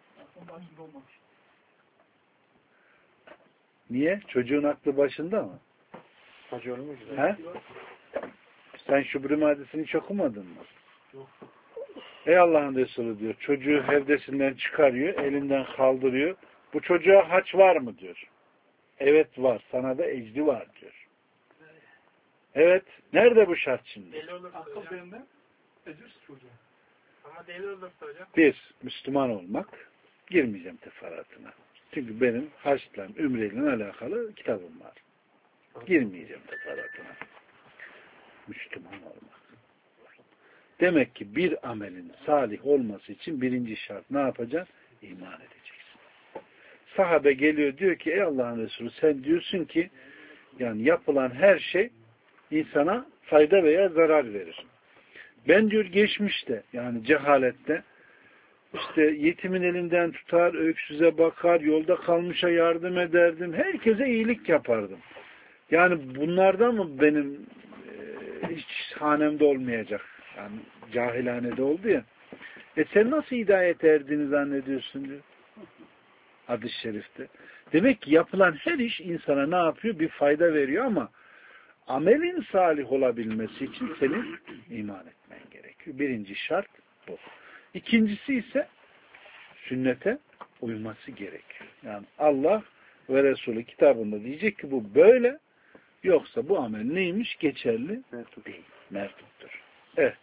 niye? Çocuğun aklı başında mı? Hacı olmuş. He? Sen Şubri hadisini hiç okumadın mı? Yok. Ey Allah'ın Resulü diyor. Çocuğu hevdesinden çıkarıyor, elinden kaldırıyor. Bu çocuğa haç var mı diyor. Evet var. Sana da ecri var diyor. Evet. Nerede bu şart şimdi? Deli olursa akıl benden ecir çocuğa. Ama deli olursa hocam. Bir, Müslüman olmak. Girmeyeceğim teferruatına. Çünkü benim haçla, ümreyle alakalı kitabım var. Girmeyeceğim teferruatına. Müslüman olmak. Demek ki bir amelin salih olması için birinci şart ne yapacaksın? İman edeceksin. Sahabe geliyor diyor ki ey Allah'ın Resulü sen diyorsun ki yani yapılan her şey insana fayda veya zarar verir. Ben diyor geçmişte yani cehalette işte yetimin elinden tutar, öksüze bakar, yolda kalmışa yardım ederdim. Herkese iyilik yapardım. Yani bunlardan mı benim e, hiç hanemde olmayacak? Yani cahilhanede oldu ya. E sen nasıl hidayet erdiğini zannediyorsun diyor. Hadis-i şerifte. Demek ki yapılan her iş insana ne yapıyor? Bir fayda veriyor ama amelin salih olabilmesi için senin iman etmen gerekiyor. Birinci şart bu. İkincisi ise sünnete uyması gerekiyor. Yani Allah ve Resulü kitabında diyecek ki bu böyle, yoksa bu amel neymiş? Geçerli değil. Merduttur. Evet.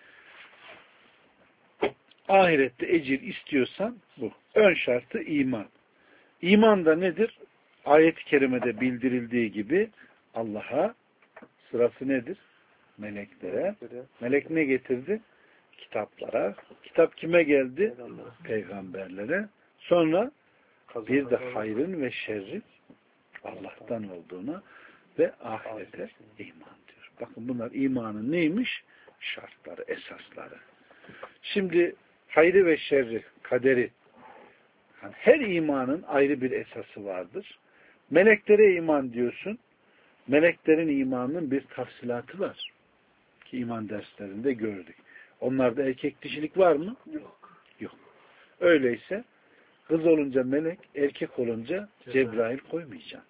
Ahirette ecir istiyorsan bu. Ön şartı iman. İman da nedir? Ayet-i kerimede bildirildiği gibi Allah'a, sırası nedir? Meleklere. Melek ne getirdi? Kitaplara. Kitap kime geldi? Peygamberlere. Sonra bir de hayrın ve şerrin Allah'tan olduğuna ve ahirete iman diyor. Bakın bunlar imanın neymiş? Şartları, esasları. Şimdi hayrı ve şerri, kaderi, yani her imanın ayrı bir esası vardır. Meleklere iman diyorsun. Meleklerin imanının bir tafsilatı var. Ki iman derslerinde gördük. Onlarda erkek dişilik var mı? Yok. Yok. Öyleyse kız olunca melek, erkek olunca Cebrail koymayacaksın.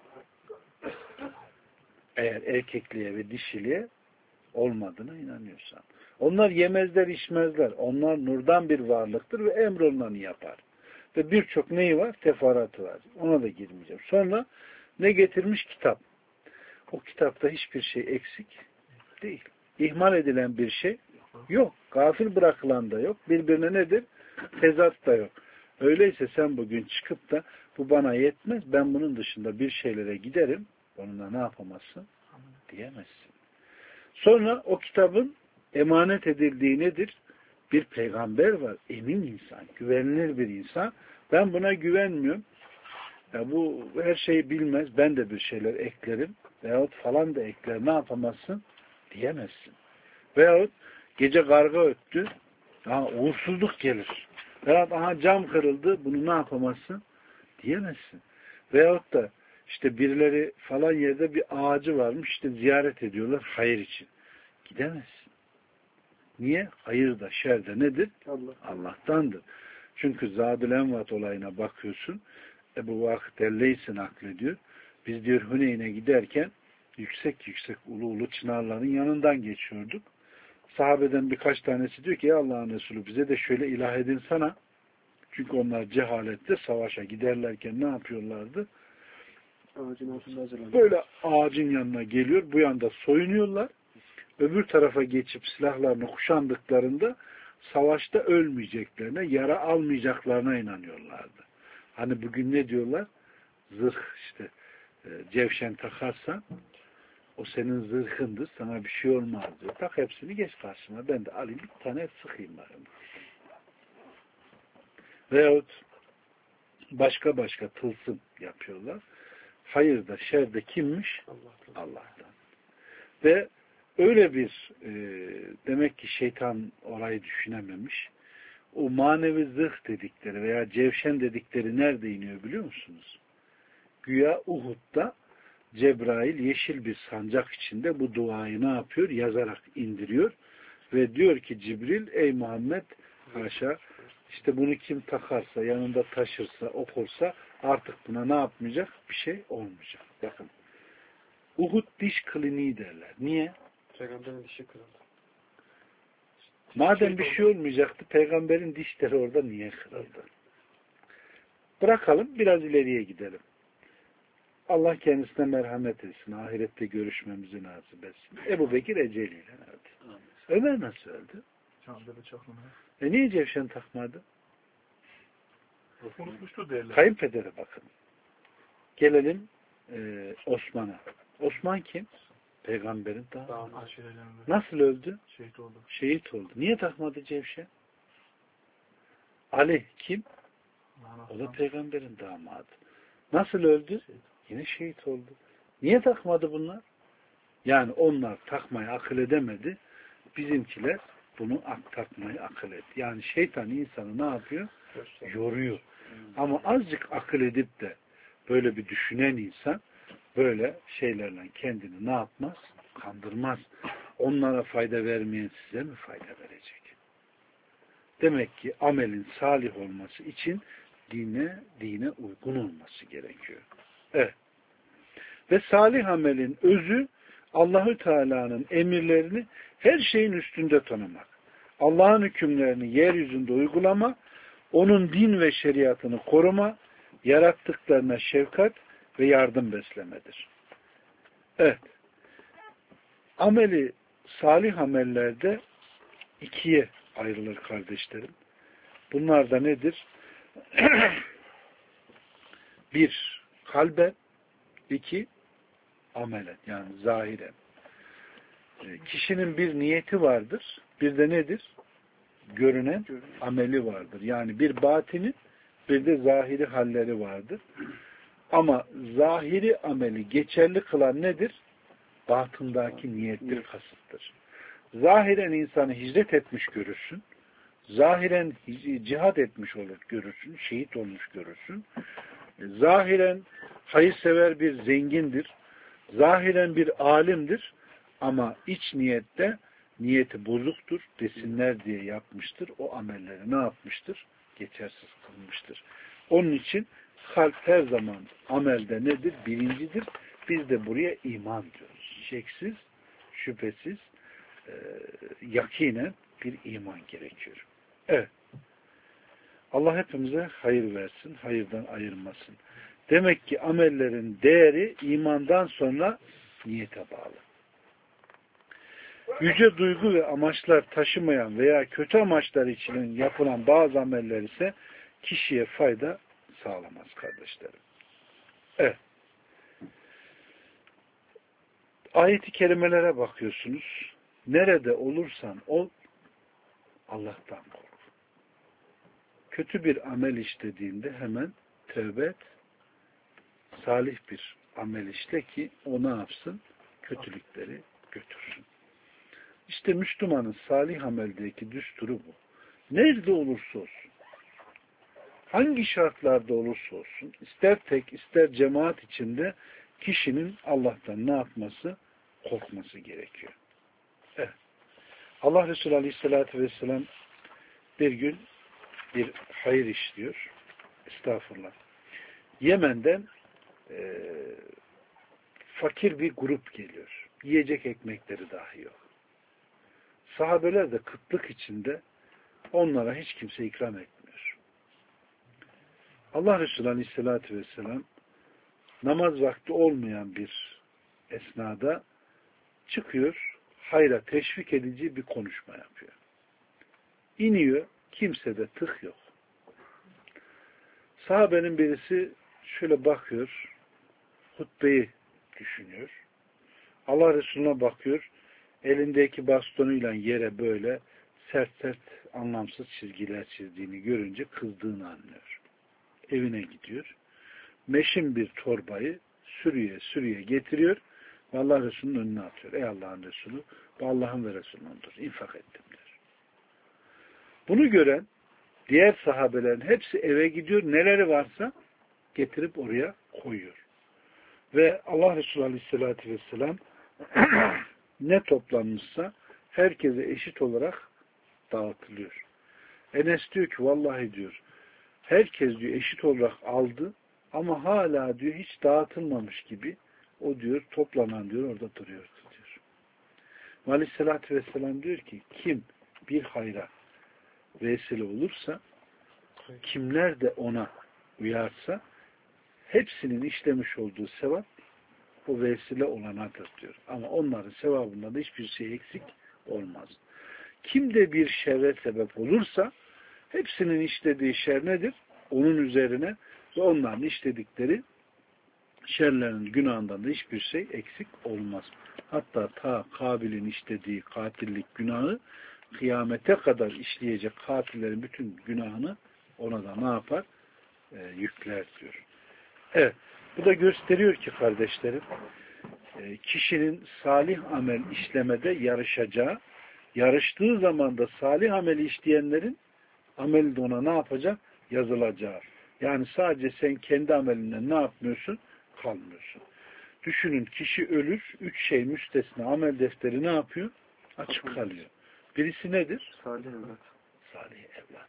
Eğer erkekliğe ve dişiliğe olmadığına inanıyorsan. Onlar yemezler, içmezler. Onlar nurdan bir varlıktır ve emrolunanı yapar. Ve birçok neyi var? Teferruatı var. Ona da girmeyeceğim. Sonra ne getirmiş? Kitap. O kitapta hiçbir şey eksik değil. İhmal edilen bir şey yok. Gafil bırakılan da yok. Birbirine nedir? Tezat da yok. Öyleyse sen bugün çıkıp da bu bana yetmez, ben bunun dışında bir şeylere giderim, onunla ne yapamazsın? Diyemezsin. Sonra o kitabın emanet edildiği nedir? Bir peygamber var. Emin insan, güvenilir bir insan. Ben buna güvenmiyorum. Ya bu her şeyi bilmez. Ben de bir şeyler eklerim. Veyahut falan da ekler. Ne yapamazsın? Diyemezsin. Veyahut gece karga öttü. Ya uğursuzluk gelir. Veyahut aha cam kırıldı. Bunu ne yapamazsın? Diyemezsin. Veyahut da işte birileri falan yerde bir ağacı varmış. İşte ziyaret ediyorlar hayır için. Gidemezsin. Niye? Hayır da şer de nedir? Allah. Allah'tandır. Çünkü Zad-ül Envat olayına bakıyorsun. Ebu Vakit el-Leysi naklediyor. Biz diyor Hüneyn'e giderken yüksek yüksek ulu ulu çınarların yanından geçiyorduk. Sahabeden birkaç tanesi diyor ki ya Allah'ın Resulü bize de şöyle ilah edin sana. Çünkü onlar cehalette savaşa giderlerken ne yapıyorlardı? Ağacın altında hazırlanıyor. Böyle ağacın yanına geliyor. Bu yanda soyunuyorlar. Öbür tarafa geçip silahlarını kuşandıklarında savaşta ölmeyeceklerine, yara almayacaklarına inanıyorlardı. Hani bugün ne diyorlar? Zırh işte e, cevşen takarsan o senin zırhındır, sana bir şey olmaz diyor. Tak hepsini geç karşıma. Ben de alayım bir tane sıkayım bakayım. Veyahut başka başka tılsım yapıyorlar. Hayır da şer de kimmiş? Allah'tan. Allah'tan. Ve öyle bir e, demek ki şeytan orayı düşünememiş. O manevi zırh dedikleri veya cevşen dedikleri nerede iniyor biliyor musunuz? Güya Uhud'da Cebrail yeşil bir sancak içinde bu duayı ne yapıyor? Yazarak indiriyor. Ve diyor ki Cibril ey Muhammed haşa işte bunu kim takarsa, yanında taşırsa, okursa artık buna ne yapmayacak? Bir şey olmayacak. Bakın. Uhud diş kliniği derler. Niye? Peygamberin dişi kırıldı. Madem bir şey olmayacaktı, peygamberin dişleri orada niye kırıldı? Bırakalım, biraz ileriye gidelim. Allah kendisine merhamet etsin, ahirette görüşmemizi nasip etsin. Ebu Bekir eceliyle öldü. Ömer nasıl öldü? E niye cevşen takmadı? Unutmuştu derler. Kayınpedere bakın. Gelelim e, Osman'a. Osman kim? Peygamberin daha. Nasıl öldü? Şehit oldu. Şehit oldu. Niye takmadı cevşen? Ali kim? O da peygamberin damadı. Nasıl öldü? Yine şehit oldu. Niye takmadı bunlar? Yani onlar takmayı akıl edemedi. Bizimkiler bunu takmayı akıl etti. Yani şeytan insanı ne yapıyor? Yoruyor. Ama azıcık akıl edip de böyle bir düşünen insan böyle şeylerle kendini ne yapmaz? Kandırmaz. Onlara fayda vermeyen size mi fayda verecek? Demek ki amelin salih olması için dine, dine uygun olması gerekiyor. Evet. Ve salih amelin özü Allahü Teala'nın emirlerini her şeyin üstünde tanımak. Allah'ın hükümlerini yeryüzünde uygulama, onun din ve şeriatını koruma, yarattıklarına şefkat ve yardım beslemedir. Evet. Ameli, salih amellerde ikiye ayrılır kardeşlerim. Bunlar da nedir? Bir, kalben, iki, amelen, yani zahiren. Kişinin bir niyeti vardır, bir de nedir? Görünen ameli vardır. Yani bir batini, bir de zahiri halleri vardır. Ama zahiri ameli geçerli kılan nedir? Batındaki niyettir, kasıttır. Zahiren insanı hicret etmiş görürsün. Zahiren cihad etmiş olur görürsün. Şehit olmuş görürsün. zahiren hayırsever bir zengindir. Zahiren bir alimdir. Ama iç niyette niyeti bozuktur. Desinler diye yapmıştır. O amelleri ne yapmıştır? Geçersiz kılmıştır. Onun için kalp her zaman amelde nedir? Birincidir. Biz de buraya iman diyoruz. Şeksiz, şüphesiz, e, yakinen bir iman gerekiyor. Evet. Allah hepimize hayır versin, hayırdan ayırmasın. Demek ki amellerin değeri imandan sonra niyete bağlı. Yüce duygu ve amaçlar taşımayan veya kötü amaçlar için yapılan bazı ameller ise kişiye fayda sağlamaz kardeşlerim. Evet. Ayet-i kerimelere bakıyorsunuz. Nerede olursan ol, Allah'tan kork. Kötü bir amel işlediğinde hemen tövbe et. Salih bir amel işle ki o ne yapsın? Kötülükleri götürsün. İşte Müslümanın salih ameldeki düsturu bu. Nerede olursa olsun, hangi şartlarda olursa olsun, ister tek ister cemaat içinde kişinin Allah'tan ne yapması? Korkması gerekiyor. Evet. Allah Resulü Aleyhisselatü Vesselam bir gün bir hayır işliyor. Estağfurullah. Yemen'den e, fakir bir grup geliyor. Yiyecek ekmekleri dahi yok. Sahabeler de kıtlık içinde onlara hiç kimse ikram etmiyor. Allah Resulü Aleyhisselatü Vesselam namaz vakti olmayan bir esnada çıkıyor, hayra teşvik edici bir konuşma yapıyor. İniyor, kimsede tık yok. Sahabenin birisi şöyle bakıyor, hutbeyi düşünüyor. Allah Resulüne bakıyor, elindeki bastonuyla yere böyle sert sert anlamsız çizgiler çizdiğini görünce kızdığını anlıyor. Evine gidiyor. Meşin bir torbayı sürüye sürüye getiriyor ve Allah Resulü'nün önüne atıyor. Ey Allah'ın Resulü, bu Allah'ın ve Resulü'nündür. İnfak ettim der. Bunu gören diğer sahabelerin hepsi eve gidiyor. Neleri varsa getirip oraya koyuyor. Ve Allah Resulü Aleyhisselatü Vesselam ne toplanmışsa herkese eşit olarak dağıtılıyor. Enes diyor ki vallahi diyor herkes diyor eşit olarak aldı ama hala diyor hiç dağıtılmamış gibi o diyor toplanan diyor orada duruyor diyor. Aleyhisselatü Vesselam diyor ki kim bir hayra vesile olursa kimler de ona uyarsa hepsinin işlemiş olduğu sevap o vesile olanadır diyor. Ama onların sevabında da hiçbir şey eksik olmaz. Kim de bir şerre sebep olursa hepsinin işlediği şer nedir? Onun üzerine ve onların işledikleri şerlerin günahından da hiçbir şey eksik olmaz. Hatta ta Kabil'in işlediği katillik günahı kıyamete kadar işleyecek katillerin bütün günahını ona da ne yapar? E, yükler diyor. Evet. Bu da gösteriyor ki kardeşlerim e, kişinin salih amel işlemede yarışacağı, yarıştığı zaman da salih ameli işleyenlerin ameli de ona ne yapacak? Yazılacağı. Yani sadece sen kendi amelinden ne yapmıyorsun? Kalmıyorsun. Düşünün kişi ölür, üç şey müstesna amel defteri ne yapıyor? Açık kalıyor. Birisi nedir? Salih evlat. Salih evlat.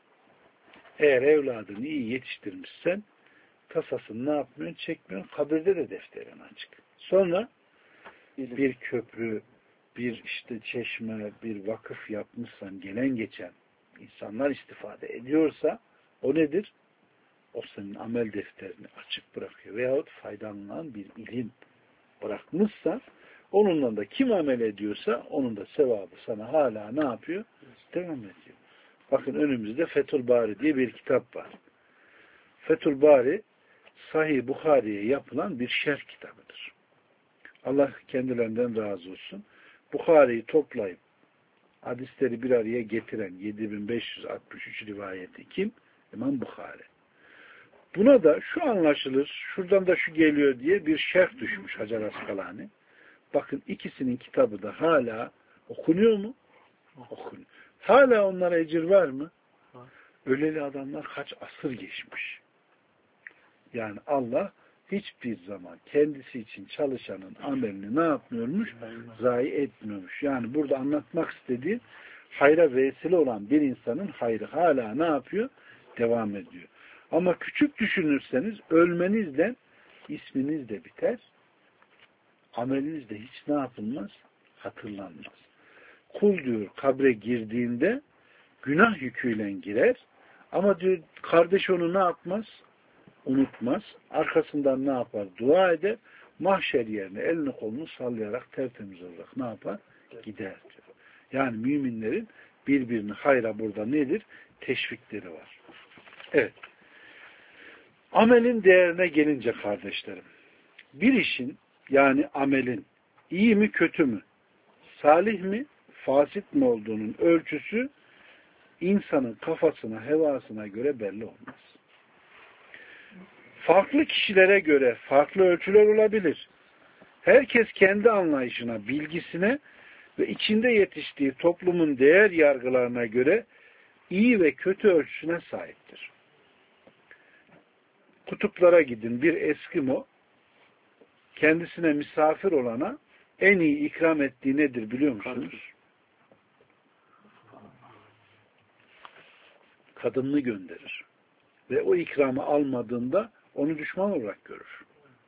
Eğer evladını iyi yetiştirmişsen kasasını ne yapmıyorsun? Çekmiyorsun. Kabirde de defterin açık. Sonra bir köprü, bir işte çeşme, bir vakıf yapmışsan gelen geçen insanlar istifade ediyorsa o nedir? O senin amel defterini açık bırakıyor. Veyahut faydalanan bir ilim bırakmışsa onunla da kim amel ediyorsa onun da sevabı sana hala ne yapıyor? Devam ediyor. Bakın önümüzde Fethül Bari diye bir kitap var. Fethül Bari Sahih Bukhari'ye yapılan bir şerh kitabıdır. Allah kendilerinden razı olsun. Bukhari'yi toplayıp hadisleri bir araya getiren yedi bin beş yüz altmış üç rivayeti kim? İmam Bukhari. Buna da şu anlaşılır, şuradan da şu geliyor diye bir şerh düşmüş Hacer Askalani. Bakın ikisinin kitabı da hala okunuyor mu? Okunuyor. Hala onlara ecir var mı? Var. Öleli adamlar kaç asır geçmiş. Yani Allah hiçbir zaman kendisi için çalışanın amelini ne yapmıyormuş? Zayi etmiyormuş. Yani burada anlatmak istediğim hayra vesile olan bir insanın hayrı hala ne yapıyor? Devam ediyor. Ama küçük düşünürseniz ölmenizle isminiz de biter. Ameliniz de hiç ne yapılmaz? Hatırlanmaz. Kul diyor kabre girdiğinde günah yüküyle girer. Ama diyor kardeş onu ne yapmaz? Unutmaz. Arkasından ne yapar? Dua eder. Mahşer yerine elini kolunu sallayarak tertemiz olarak ne yapar? Gider diyor. Yani müminlerin birbirini hayra burada nedir? Teşvikleri var. Evet. Amelin değerine gelince kardeşlerim, bir işin yani amelin iyi mi kötü mü, salih mi, fasit mi olduğunun ölçüsü insanın kafasına, hevasına göre belli olmaz. Farklı kişilere göre farklı ölçüler olabilir. Herkes kendi anlayışına, bilgisine ve içinde yetiştiği toplumun değer yargılarına göre iyi ve kötü ölçüsüne sahiptir. Kutuplara gidin, bir Eskimo kendisine misafir olana en iyi ikram ettiği nedir biliyor musunuz? Kadınını gönderir. Ve o ikramı almadığında onu düşman olarak görür.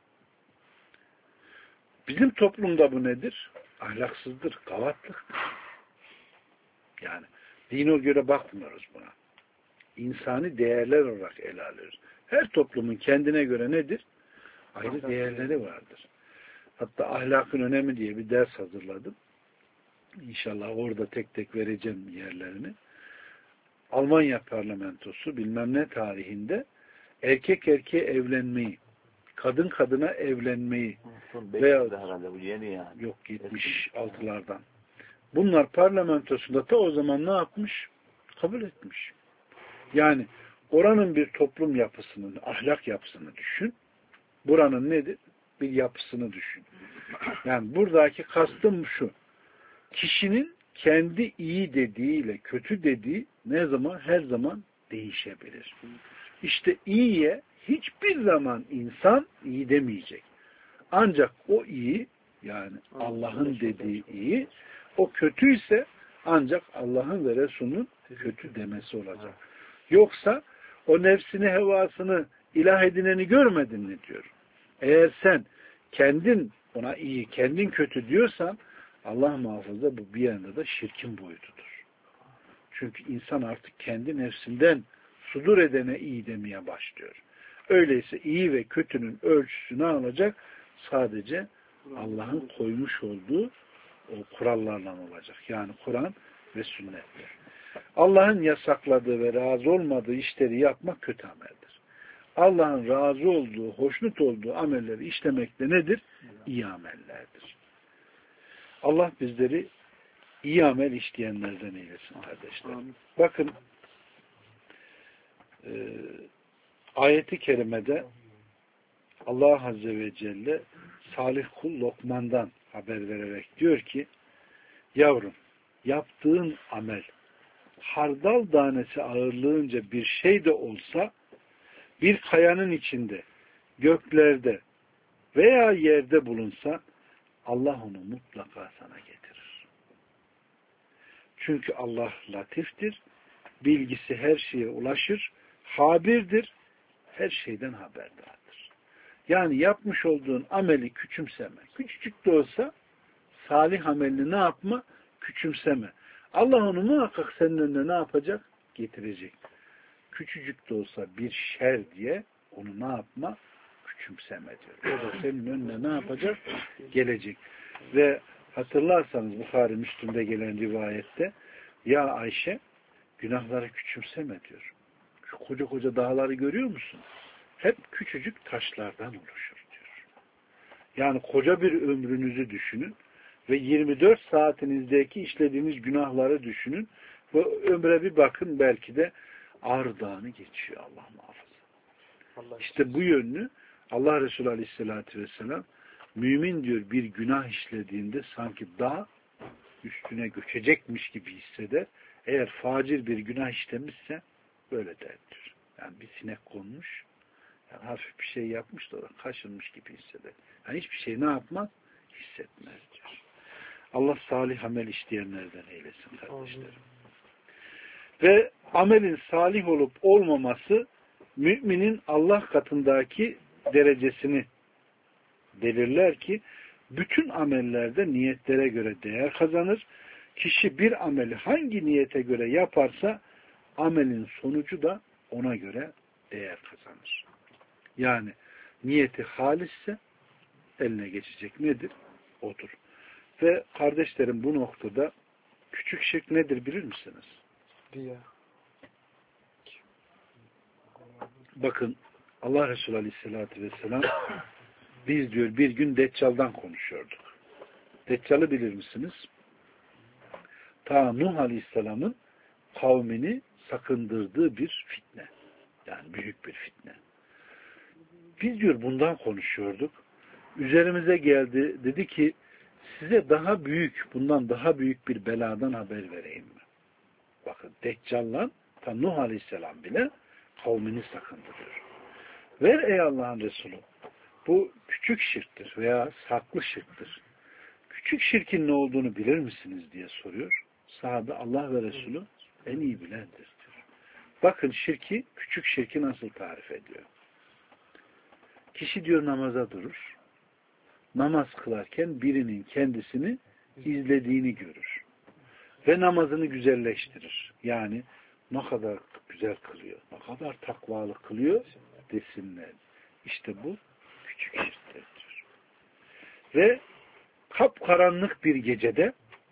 Bizim toplumda bu nedir? Ahlaksızdır, gavatlıktır. Yani dine göre bakmıyoruz buna. İnsani değerler olarak ele alıyoruz. Her toplumun kendine göre nedir? Ayrı değerleri vardır. Hatta ahlakın önemi diye bir ders hazırladım. İnşallah orada tek tek vereceğim yerlerini. Almanya parlamentosu bilmem ne tarihinde erkek erkeğe evlenmeyi, kadın kadına evlenmeyi veya yani. yok yetmiş altılardan. Bunlar parlamentosunda ta o zaman ne yapmış? Kabul etmiş. Yani oranın bir toplum yapısını, ahlak yapısını düşün. Buranın nedir? Bir yapısını düşün. Yani buradaki kastım şu. Kişinin kendi iyi dediğiyle kötü dediği ne zaman? Her zaman değişebilir. İşte iyiye hiçbir zaman insan iyi demeyecek. Ancak o iyi, yani Allah'ın dediği iyi, o kötüyse ancak Allah'ın ve Resul'ün kötü demesi olacak. Yoksa o nefsini, hevasını ilah edineni görmedin mi diyor. Eğer sen kendin ona iyi, kendin kötü diyorsan Allah muhafaza bu bir yanda da şirkin boyutudur. Çünkü insan artık kendi nefsinden sudur edene iyi demeye başlıyor. Öyleyse iyi ve kötünün ölçüsü ne olacak? Sadece Allah'ın koymuş olduğu o kurallarla olacak. Yani Kur'an ve sünnettir. Allah'ın yasakladığı ve razı olmadığı işleri yapmak kötü ameldir. Allah'ın razı olduğu, hoşnut olduğu amelleri işlemek de nedir? İyi amellerdir. Allah bizleri iyi amel işleyenlerden eylesin kardeşler. Bakın e, ayeti kerimede Allah Azze ve Celle salih kul Lokman'dan haber vererek diyor ki yavrum yaptığın amel hardal tanesi ağırlığınca bir şey de olsa bir kayanın içinde, göklerde veya yerde bulunsa Allah onu mutlaka sana getirir. Çünkü Allah latiftir, bilgisi her şeye ulaşır, habirdir, her şeyden haberdardır. Yani yapmış olduğun ameli küçümseme. Küçücük de olsa salih amelini ne yapma? Küçümseme. Allah onu muhakkak senin önüne ne yapacak? Getirecek. Küçücük de olsa bir şer diye onu ne yapma? Küçümseme diyor. O da senin önüne ne yapacak? Gelecek. Ve hatırlarsanız Bukhari Müslüm'de gelen rivayette ya Ayşe günahları küçümseme diyor. Şu koca koca dağları görüyor musun? Hep küçücük taşlardan oluşur diyor. Yani koca bir ömrünüzü düşünün ve yirmi dört saatinizdeki işlediğiniz günahları düşünün ve ömre bir bakın belki de Ağrı Dağı'nı geçiyor Allah muhafaza. Allah işte bu yönlü Allah Resulü Aleyhisselatü Vesselam mümin diyor bir günah işlediğinde sanki dağ üstüne göçecekmiş gibi hisseder. Eğer facir bir günah işlemişse böyle der diyor. Yani bir sinek konmuş. Yani hafif bir şey yapmış da kaşınmış gibi hisseder. Yani hiçbir şey ne yapmaz? Hissetmez diyor. Allah salih amel işleyenlerden eylesin kardeşlerim. Ve amelin salih olup olmaması müminin Allah katındaki derecesini belirler ki bütün amellerde niyetlere göre değer kazanır. Kişi bir ameli hangi niyete göre yaparsa amelin sonucu da ona göre değer kazanır. Yani niyeti halisse eline geçecek nedir? Odur. Ve kardeşlerim bu noktada küçük şirk nedir bilir misiniz? Riya. Bakın Allah Resulü Aleyhisselatü Vesselam biz diyor bir gün Deccal'dan konuşuyorduk. Deccal'ı bilir misiniz? Ta Nuh Aleyhisselam'ın kavmini sakındırdığı bir fitne. Yani büyük bir fitne. Biz diyor bundan konuşuyorduk. Üzerimize geldi. Dedi ki size daha büyük, bundan daha büyük bir beladan haber vereyim mi? Bakın Deccal'la ta Nuh Aleyhisselam bile kavmini sakındırıyor. Ver ey Allah'ın Resulü. Bu küçük şirktir veya saklı şirktir. Küçük şirkin ne olduğunu bilir misiniz diye soruyor. Sahabe Allah ve Resulü en iyi bilendir diyor. Bakın şirki, küçük şirki nasıl tarif ediyor. Kişi diyor namaza durur. Namaz kılarken birinin kendisini izlediğini görür. Ve namazını güzelleştirir. Yani ne kadar güzel kılıyor, ne kadar takvalı kılıyor desinler. İşte bu küçük şirktir diyor. Ve kapkaranlık bir gecede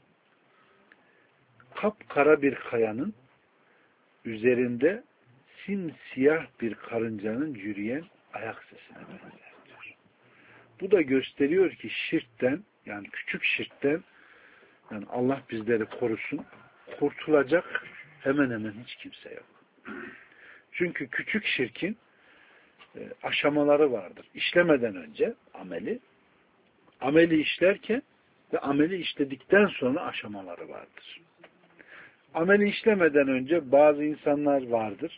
kapkara bir kayanın üzerinde simsiyah bir karıncanın yürüyen ayak sesine benzer diyor. Bu da gösteriyor ki şirkten, yani küçük şirkten, yani Allah bizleri korusun, kurtulacak hemen hemen hiç kimse yok. Çünkü küçük şirkin e, aşamaları vardır. İşlemeden önce ameli, ameli işlerken ve ameli işledikten sonra aşamaları vardır. Ameli işlemeden önce bazı insanlar vardır.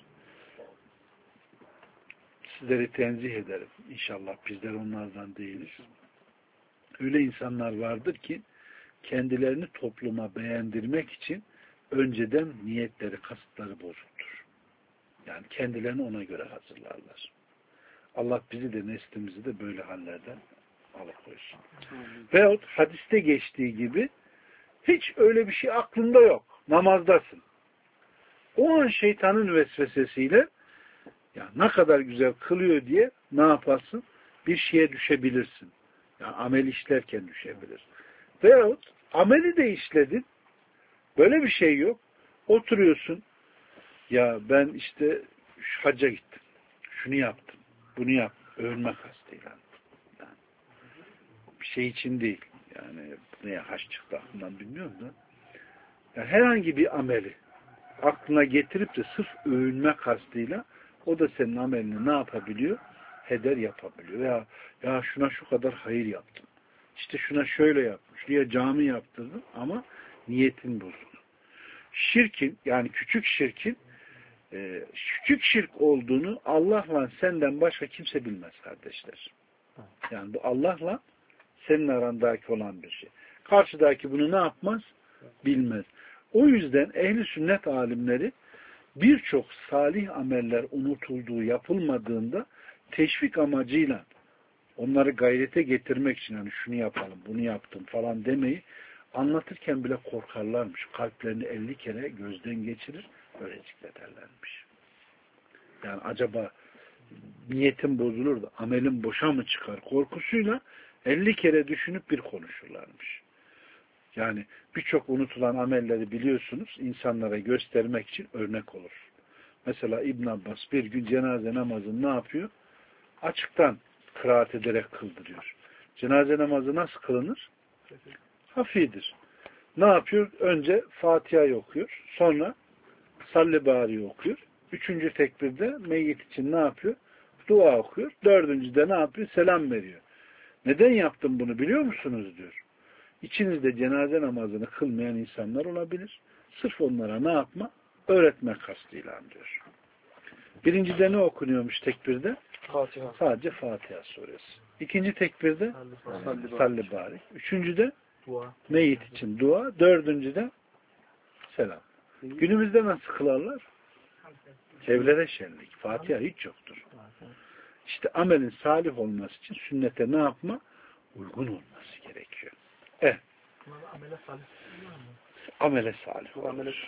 Sizleri tenzih ederim. İnşallah bizler onlardan değiliz. Öyle insanlar vardır ki kendilerini topluma beğendirmek için önceden niyetleri, kasıtları bozuktur. Yani kendilerini ona göre hazırlarlar. Allah bizi de neslimizi de böyle hallerden alıkoysun. Veyahut hadiste geçtiği gibi hiç öyle bir şey aklında yok. Namazdasın. O an şeytanın vesvesesiyle ya ne kadar güzel kılıyor diye ne yaparsın? Bir şeye düşebilirsin. Yani amel işlerken düşebilir. Veyahut ameli de işledin. Böyle bir şey yok. Oturuyorsun. Ya ben işte şu hacca gittim. Şunu yaptım. Bunu yaptım. Övünme kastıyla. Yani bir şey için değil. Yani neye haç çıktı aklımdan bilmiyorum da. Yani herhangi bir ameli aklına getirip de sırf övünme kastıyla o da senin amelini ne yapabiliyor? Heder yapabiliyor. Ya, ya şuna şu kadar hayır yaptım. İşte şuna şöyle yapmış. Şuraya cami yaptırdım ama niyetin bozuldu. Şirkin, yani küçük şirkin e, küçük şirk olduğunu Allah'la senden başka kimse bilmez kardeşler. Yani bu Allah'la senin arandaki olan bir şey. Karşıdaki bunu ne yapmaz? Bilmez. O yüzden ehli sünnet alimleri birçok salih ameller unutulduğu, yapılmadığında teşvik amacıyla onları gayrete getirmek için hani şunu yapalım, bunu yaptım falan demeyi anlatırken bile korkarlarmış. Kalplerini elli kere gözden geçirir, öyle zikrederlermiş. Yani acaba niyetim bozulur da amelim boşa mı çıkar korkusuyla elli kere düşünüp bir konuşurlarmış. Yani birçok unutulan amelleri biliyorsunuz insanlara göstermek için örnek olur. Mesela İbn Abbas bir gün cenaze namazını ne yapıyor? Açıktan kıraat ederek kıldırıyor. Cenaze namazı nasıl kılınır? Hafidir. Ne yapıyor? Önce Fatiha'yı okuyor. Sonra Salli Bari okuyor. Üçüncü tekbirde meyyit için ne yapıyor? Dua okuyor. Dördüncüde ne yapıyor? Selam veriyor. Neden yaptım bunu biliyor musunuz diyor. İçinizde cenaze namazını kılmayan insanlar olabilir. Sırf onlara ne yapma? Öğretmek kastıyla diyor. Birincide ne okunuyormuş tekbirde? Fatiha. Sadece Fatiha suresi. İkinci tekbirde Salli salli barik. Üçüncüde Dua. meyit için dua. Dördüncüde selam. Günümüzde nasıl kılarlar? Evlere şenlik. Fatiha hiç yoktur. İşte amelin salih olması için sünnete ne yapma? Uygun olması gerekiyor. Eh. Amele salih. Amele salih olur.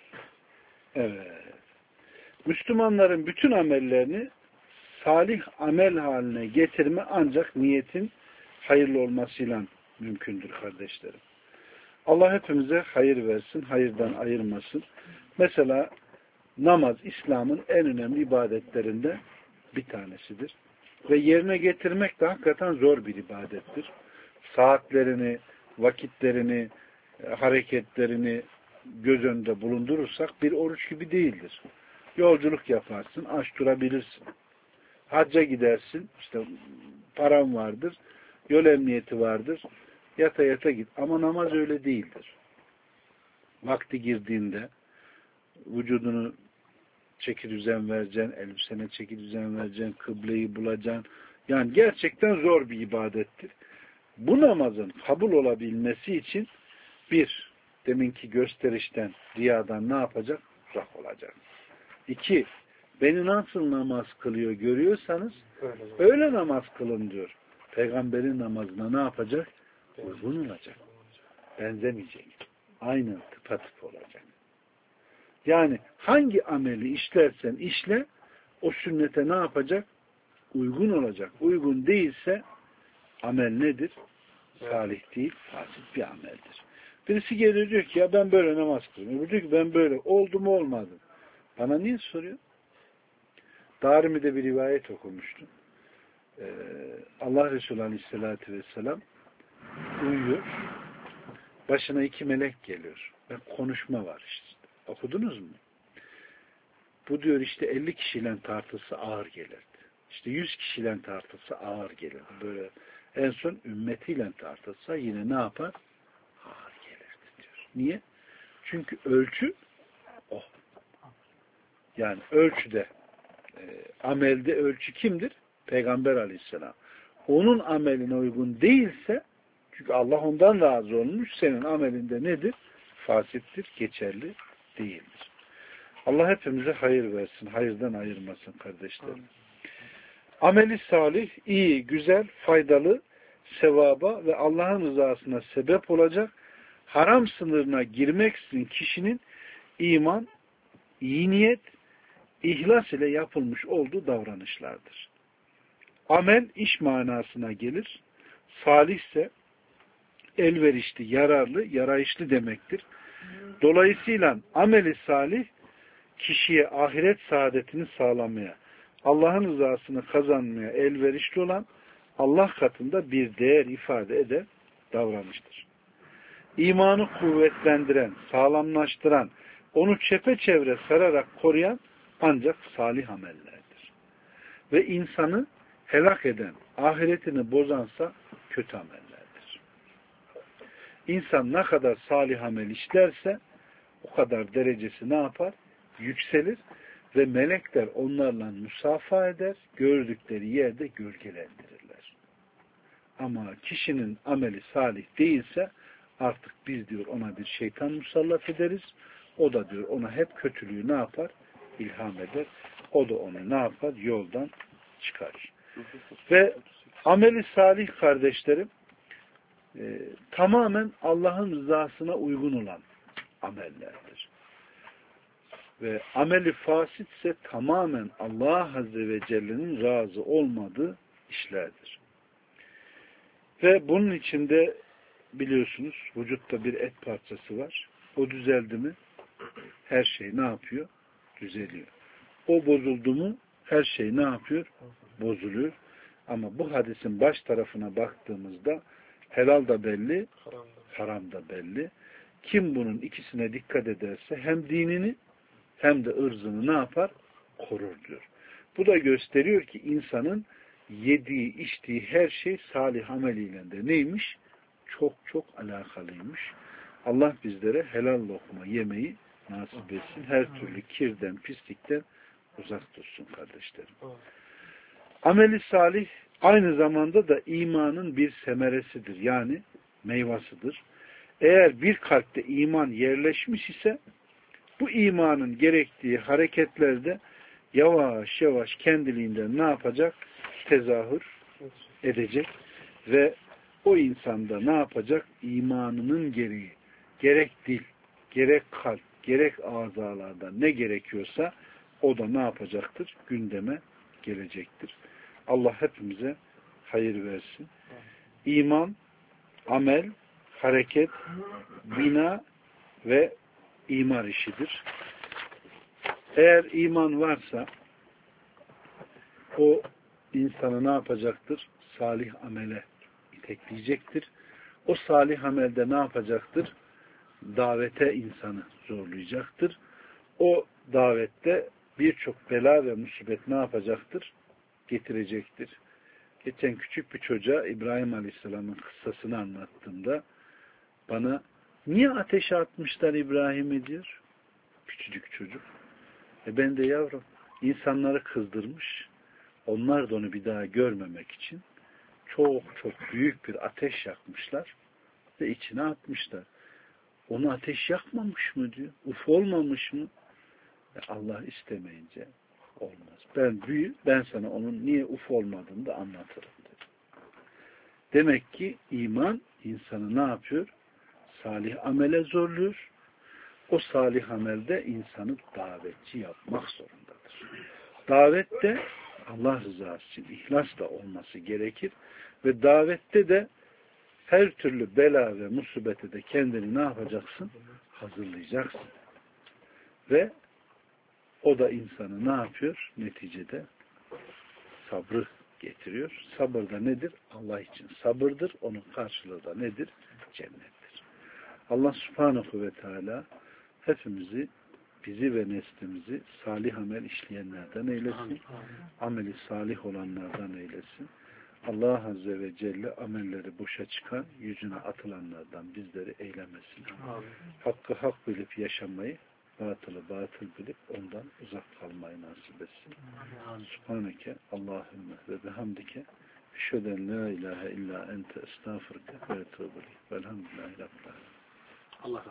Evet. Müslümanların bütün amellerini salih amel haline getirme ancak niyetin hayırlı olmasıyla mümkündür kardeşlerim. Allah hepimize hayır versin, hayırdan ayırmasın. Mesela namaz İslam'ın en önemli ibadetlerinden bir tanesidir. Ve yerine getirmek de hakikaten zor bir ibadettir. Saatlerini, vakitlerini, hareketlerini göz önünde bulundurursak bir oruç gibi değildir. Yolculuk yaparsın, aç durabilirsin. Hacca gidersin, işte param vardır, yol emniyeti vardır, yata yata git. Ama namaz öyle değildir. Vakti girdiğinde vücudunu çeki düzen vereceksin, elbisene çeki düzen vereceksin, kıbleyi bulacaksın. Yani gerçekten zor bir ibadettir. Bu namazın kabul olabilmesi için bir, deminki gösterişten, riyadan ne yapacak? Uzak olacak. İki, beni nasıl namaz kılıyor görüyorsanız öyle, öyle namaz kılın diyor. Peygamberin namazına ne yapacak? Uygun olacak. Benzemeyecek. Aynen tıpatıp olacak. Yani hangi ameli işlersen işle o sünnete ne yapacak? Uygun olacak. Uygun değilse amel nedir? Salih değil, fasit bir ameldir. Birisi geliyor diyor ki ya ben böyle namaz kılıyorum. Öbürü diyor ki ben böyle. Oldu mu olmadı. Bana niye soruyor? Darimi'de bir rivayet okumuştum. Ee, Allah Resulü Aleyhisselatü Vesselam uyuyor. Başına iki melek geliyor. Ve konuşma var işte. Okudunuz mu? Bu diyor işte elli kişiyle tartılsa ağır gelirdi. İşte yüz kişiyle tartılsa ağır gelirdi. Böyle en son ümmetiyle tartılsa yine ne yapar? Ağır gelirdi diyor. Niye? Çünkü ölçü o. Yani ölçüde e, amelde ölçü kimdir? Peygamber Aleyhisselam. Onun ameline uygun değilse çünkü Allah ondan razı olmuş senin amelinde nedir? Fasittir, geçerli değildir. Allah hepimize hayır versin, hayırdan ayırmasın kardeşlerim. Ameli salih, iyi, güzel, faydalı, sevaba ve Allah'ın rızasına sebep olacak, haram sınırına girmeksizin kişinin iman, iyi niyet, ihlas ile yapılmış olduğu davranışlardır. Amel iş manasına gelir. Salih ise elverişli, yararlı, yarayışlı demektir. Dolayısıyla ameli salih kişiye ahiret saadetini sağlamaya, Allah'ın rızasını kazanmaya elverişli olan Allah katında bir değer ifade eden davranıştır. İmanı kuvvetlendiren, sağlamlaştıran, onu çepeçevre sararak koruyan ancak salih amellerdir. Ve insanı helak eden, ahiretini bozansa kötü amellerdir. İnsan ne kadar salih amel işlerse o kadar derecesi ne yapar? Yükselir ve melekler onlarla musafa eder, gördükleri yerde gölgelendirirler. Ama kişinin ameli salih değilse artık biz diyor ona bir şeytan musallat ederiz. O da diyor ona hep kötülüğü ne yapar? İlham eder. O da onu ne yapar? Yoldan çıkarır. Ve ameli salih kardeşlerim e, tamamen Allah'ın rızasına uygun olan amellerdir. Ve ameli fasit ise tamamen Allah Azze ve Celle'nin razı olmadığı işlerdir. Ve bunun içinde biliyorsunuz vücutta bir et parçası var. O düzeldi mi her şey ne yapıyor? Düzeliyor. O bozuldu mu her şey ne yapıyor? Bozuluyor. Ama bu hadisin baş tarafına baktığımızda helal da belli, haram da belli. Kim bunun ikisine dikkat ederse hem dinini hem de ırzını ne yapar? Korur diyor. Bu da gösteriyor ki insanın yediği, içtiği her şey salih ameliyle de neymiş? Çok çok alakalıymış. Allah bizlere helal lokma yemeyi nasip etsin. Her türlü kirden, pislikten uzak dursun kardeşlerim. Ameli salih aynı zamanda da imanın bir semeresidir. Yani meyvasıdır. Eğer bir kalpte iman yerleşmiş ise bu imanın gerektiği hareketlerde yavaş yavaş kendiliğinden ne yapacak? Tezahür edecek ve o insanda ne yapacak? İmanının gereği gerek dil, gerek kalp, gerek azalarda ne gerekiyorsa o da ne yapacaktır? Gündeme gelecektir. Allah hepimize hayır versin. İman, amel, hareket, bina ve imar işidir. Eğer iman varsa o insanı ne yapacaktır? Salih amele itekleyecektir. O salih amelde ne yapacaktır? Davete insanı zorlayacaktır. O davette birçok bela ve musibet ne yapacaktır? Getirecektir. Geçen küçük bir çocuğa İbrahim Aleyhisselam'ın kıssasını anlattığımda bana niye ateşe atmışlar İbrahim'i diyor. Küçücük çocuk. E ben de yavrum insanları kızdırmış. Onlar da onu bir daha görmemek için çok çok büyük bir ateş yakmışlar ve içine atmışlar. Onu ateş yakmamış mı diyor. Uf olmamış mı? E Allah istemeyince olmaz. Ben büyü, ben sana onun niye uf olmadığını da anlatırım dedi. Demek ki iman insanı ne yapıyor? Salih amele zorluyor. O salih amelde insanı davetçi yapmak zorundadır. Davette Allah rızası için ihlasla olması gerekir ve davette de her türlü bela ve musibete de kendini ne yapacaksın? Hazırlayacaksın. Ve o da insanı ne yapıyor? Neticede sabrı getiriyor. Sabır da nedir? Allah için sabırdır. Onun karşılığı da nedir? Cennettir. Allah subhanahu ve teala hepimizi, bizi ve neslimizi salih amel işleyenlerden eylesin. Ameli salih olanlardan eylesin. Allah Azze ve Celle amelleri boşa çıkan, yüzüne atılanlardan bizleri eylemesin. Hakkı hak bilip yaşamayı, batılı batıl bilip ondan uzak kalmayı nasip etsin. Subhaneke Allahümme ve bihamdike eşheden la ilahe illa ente estağfurke ve etûbü ileyk. Velhamdülillahi Rabbil âlemin.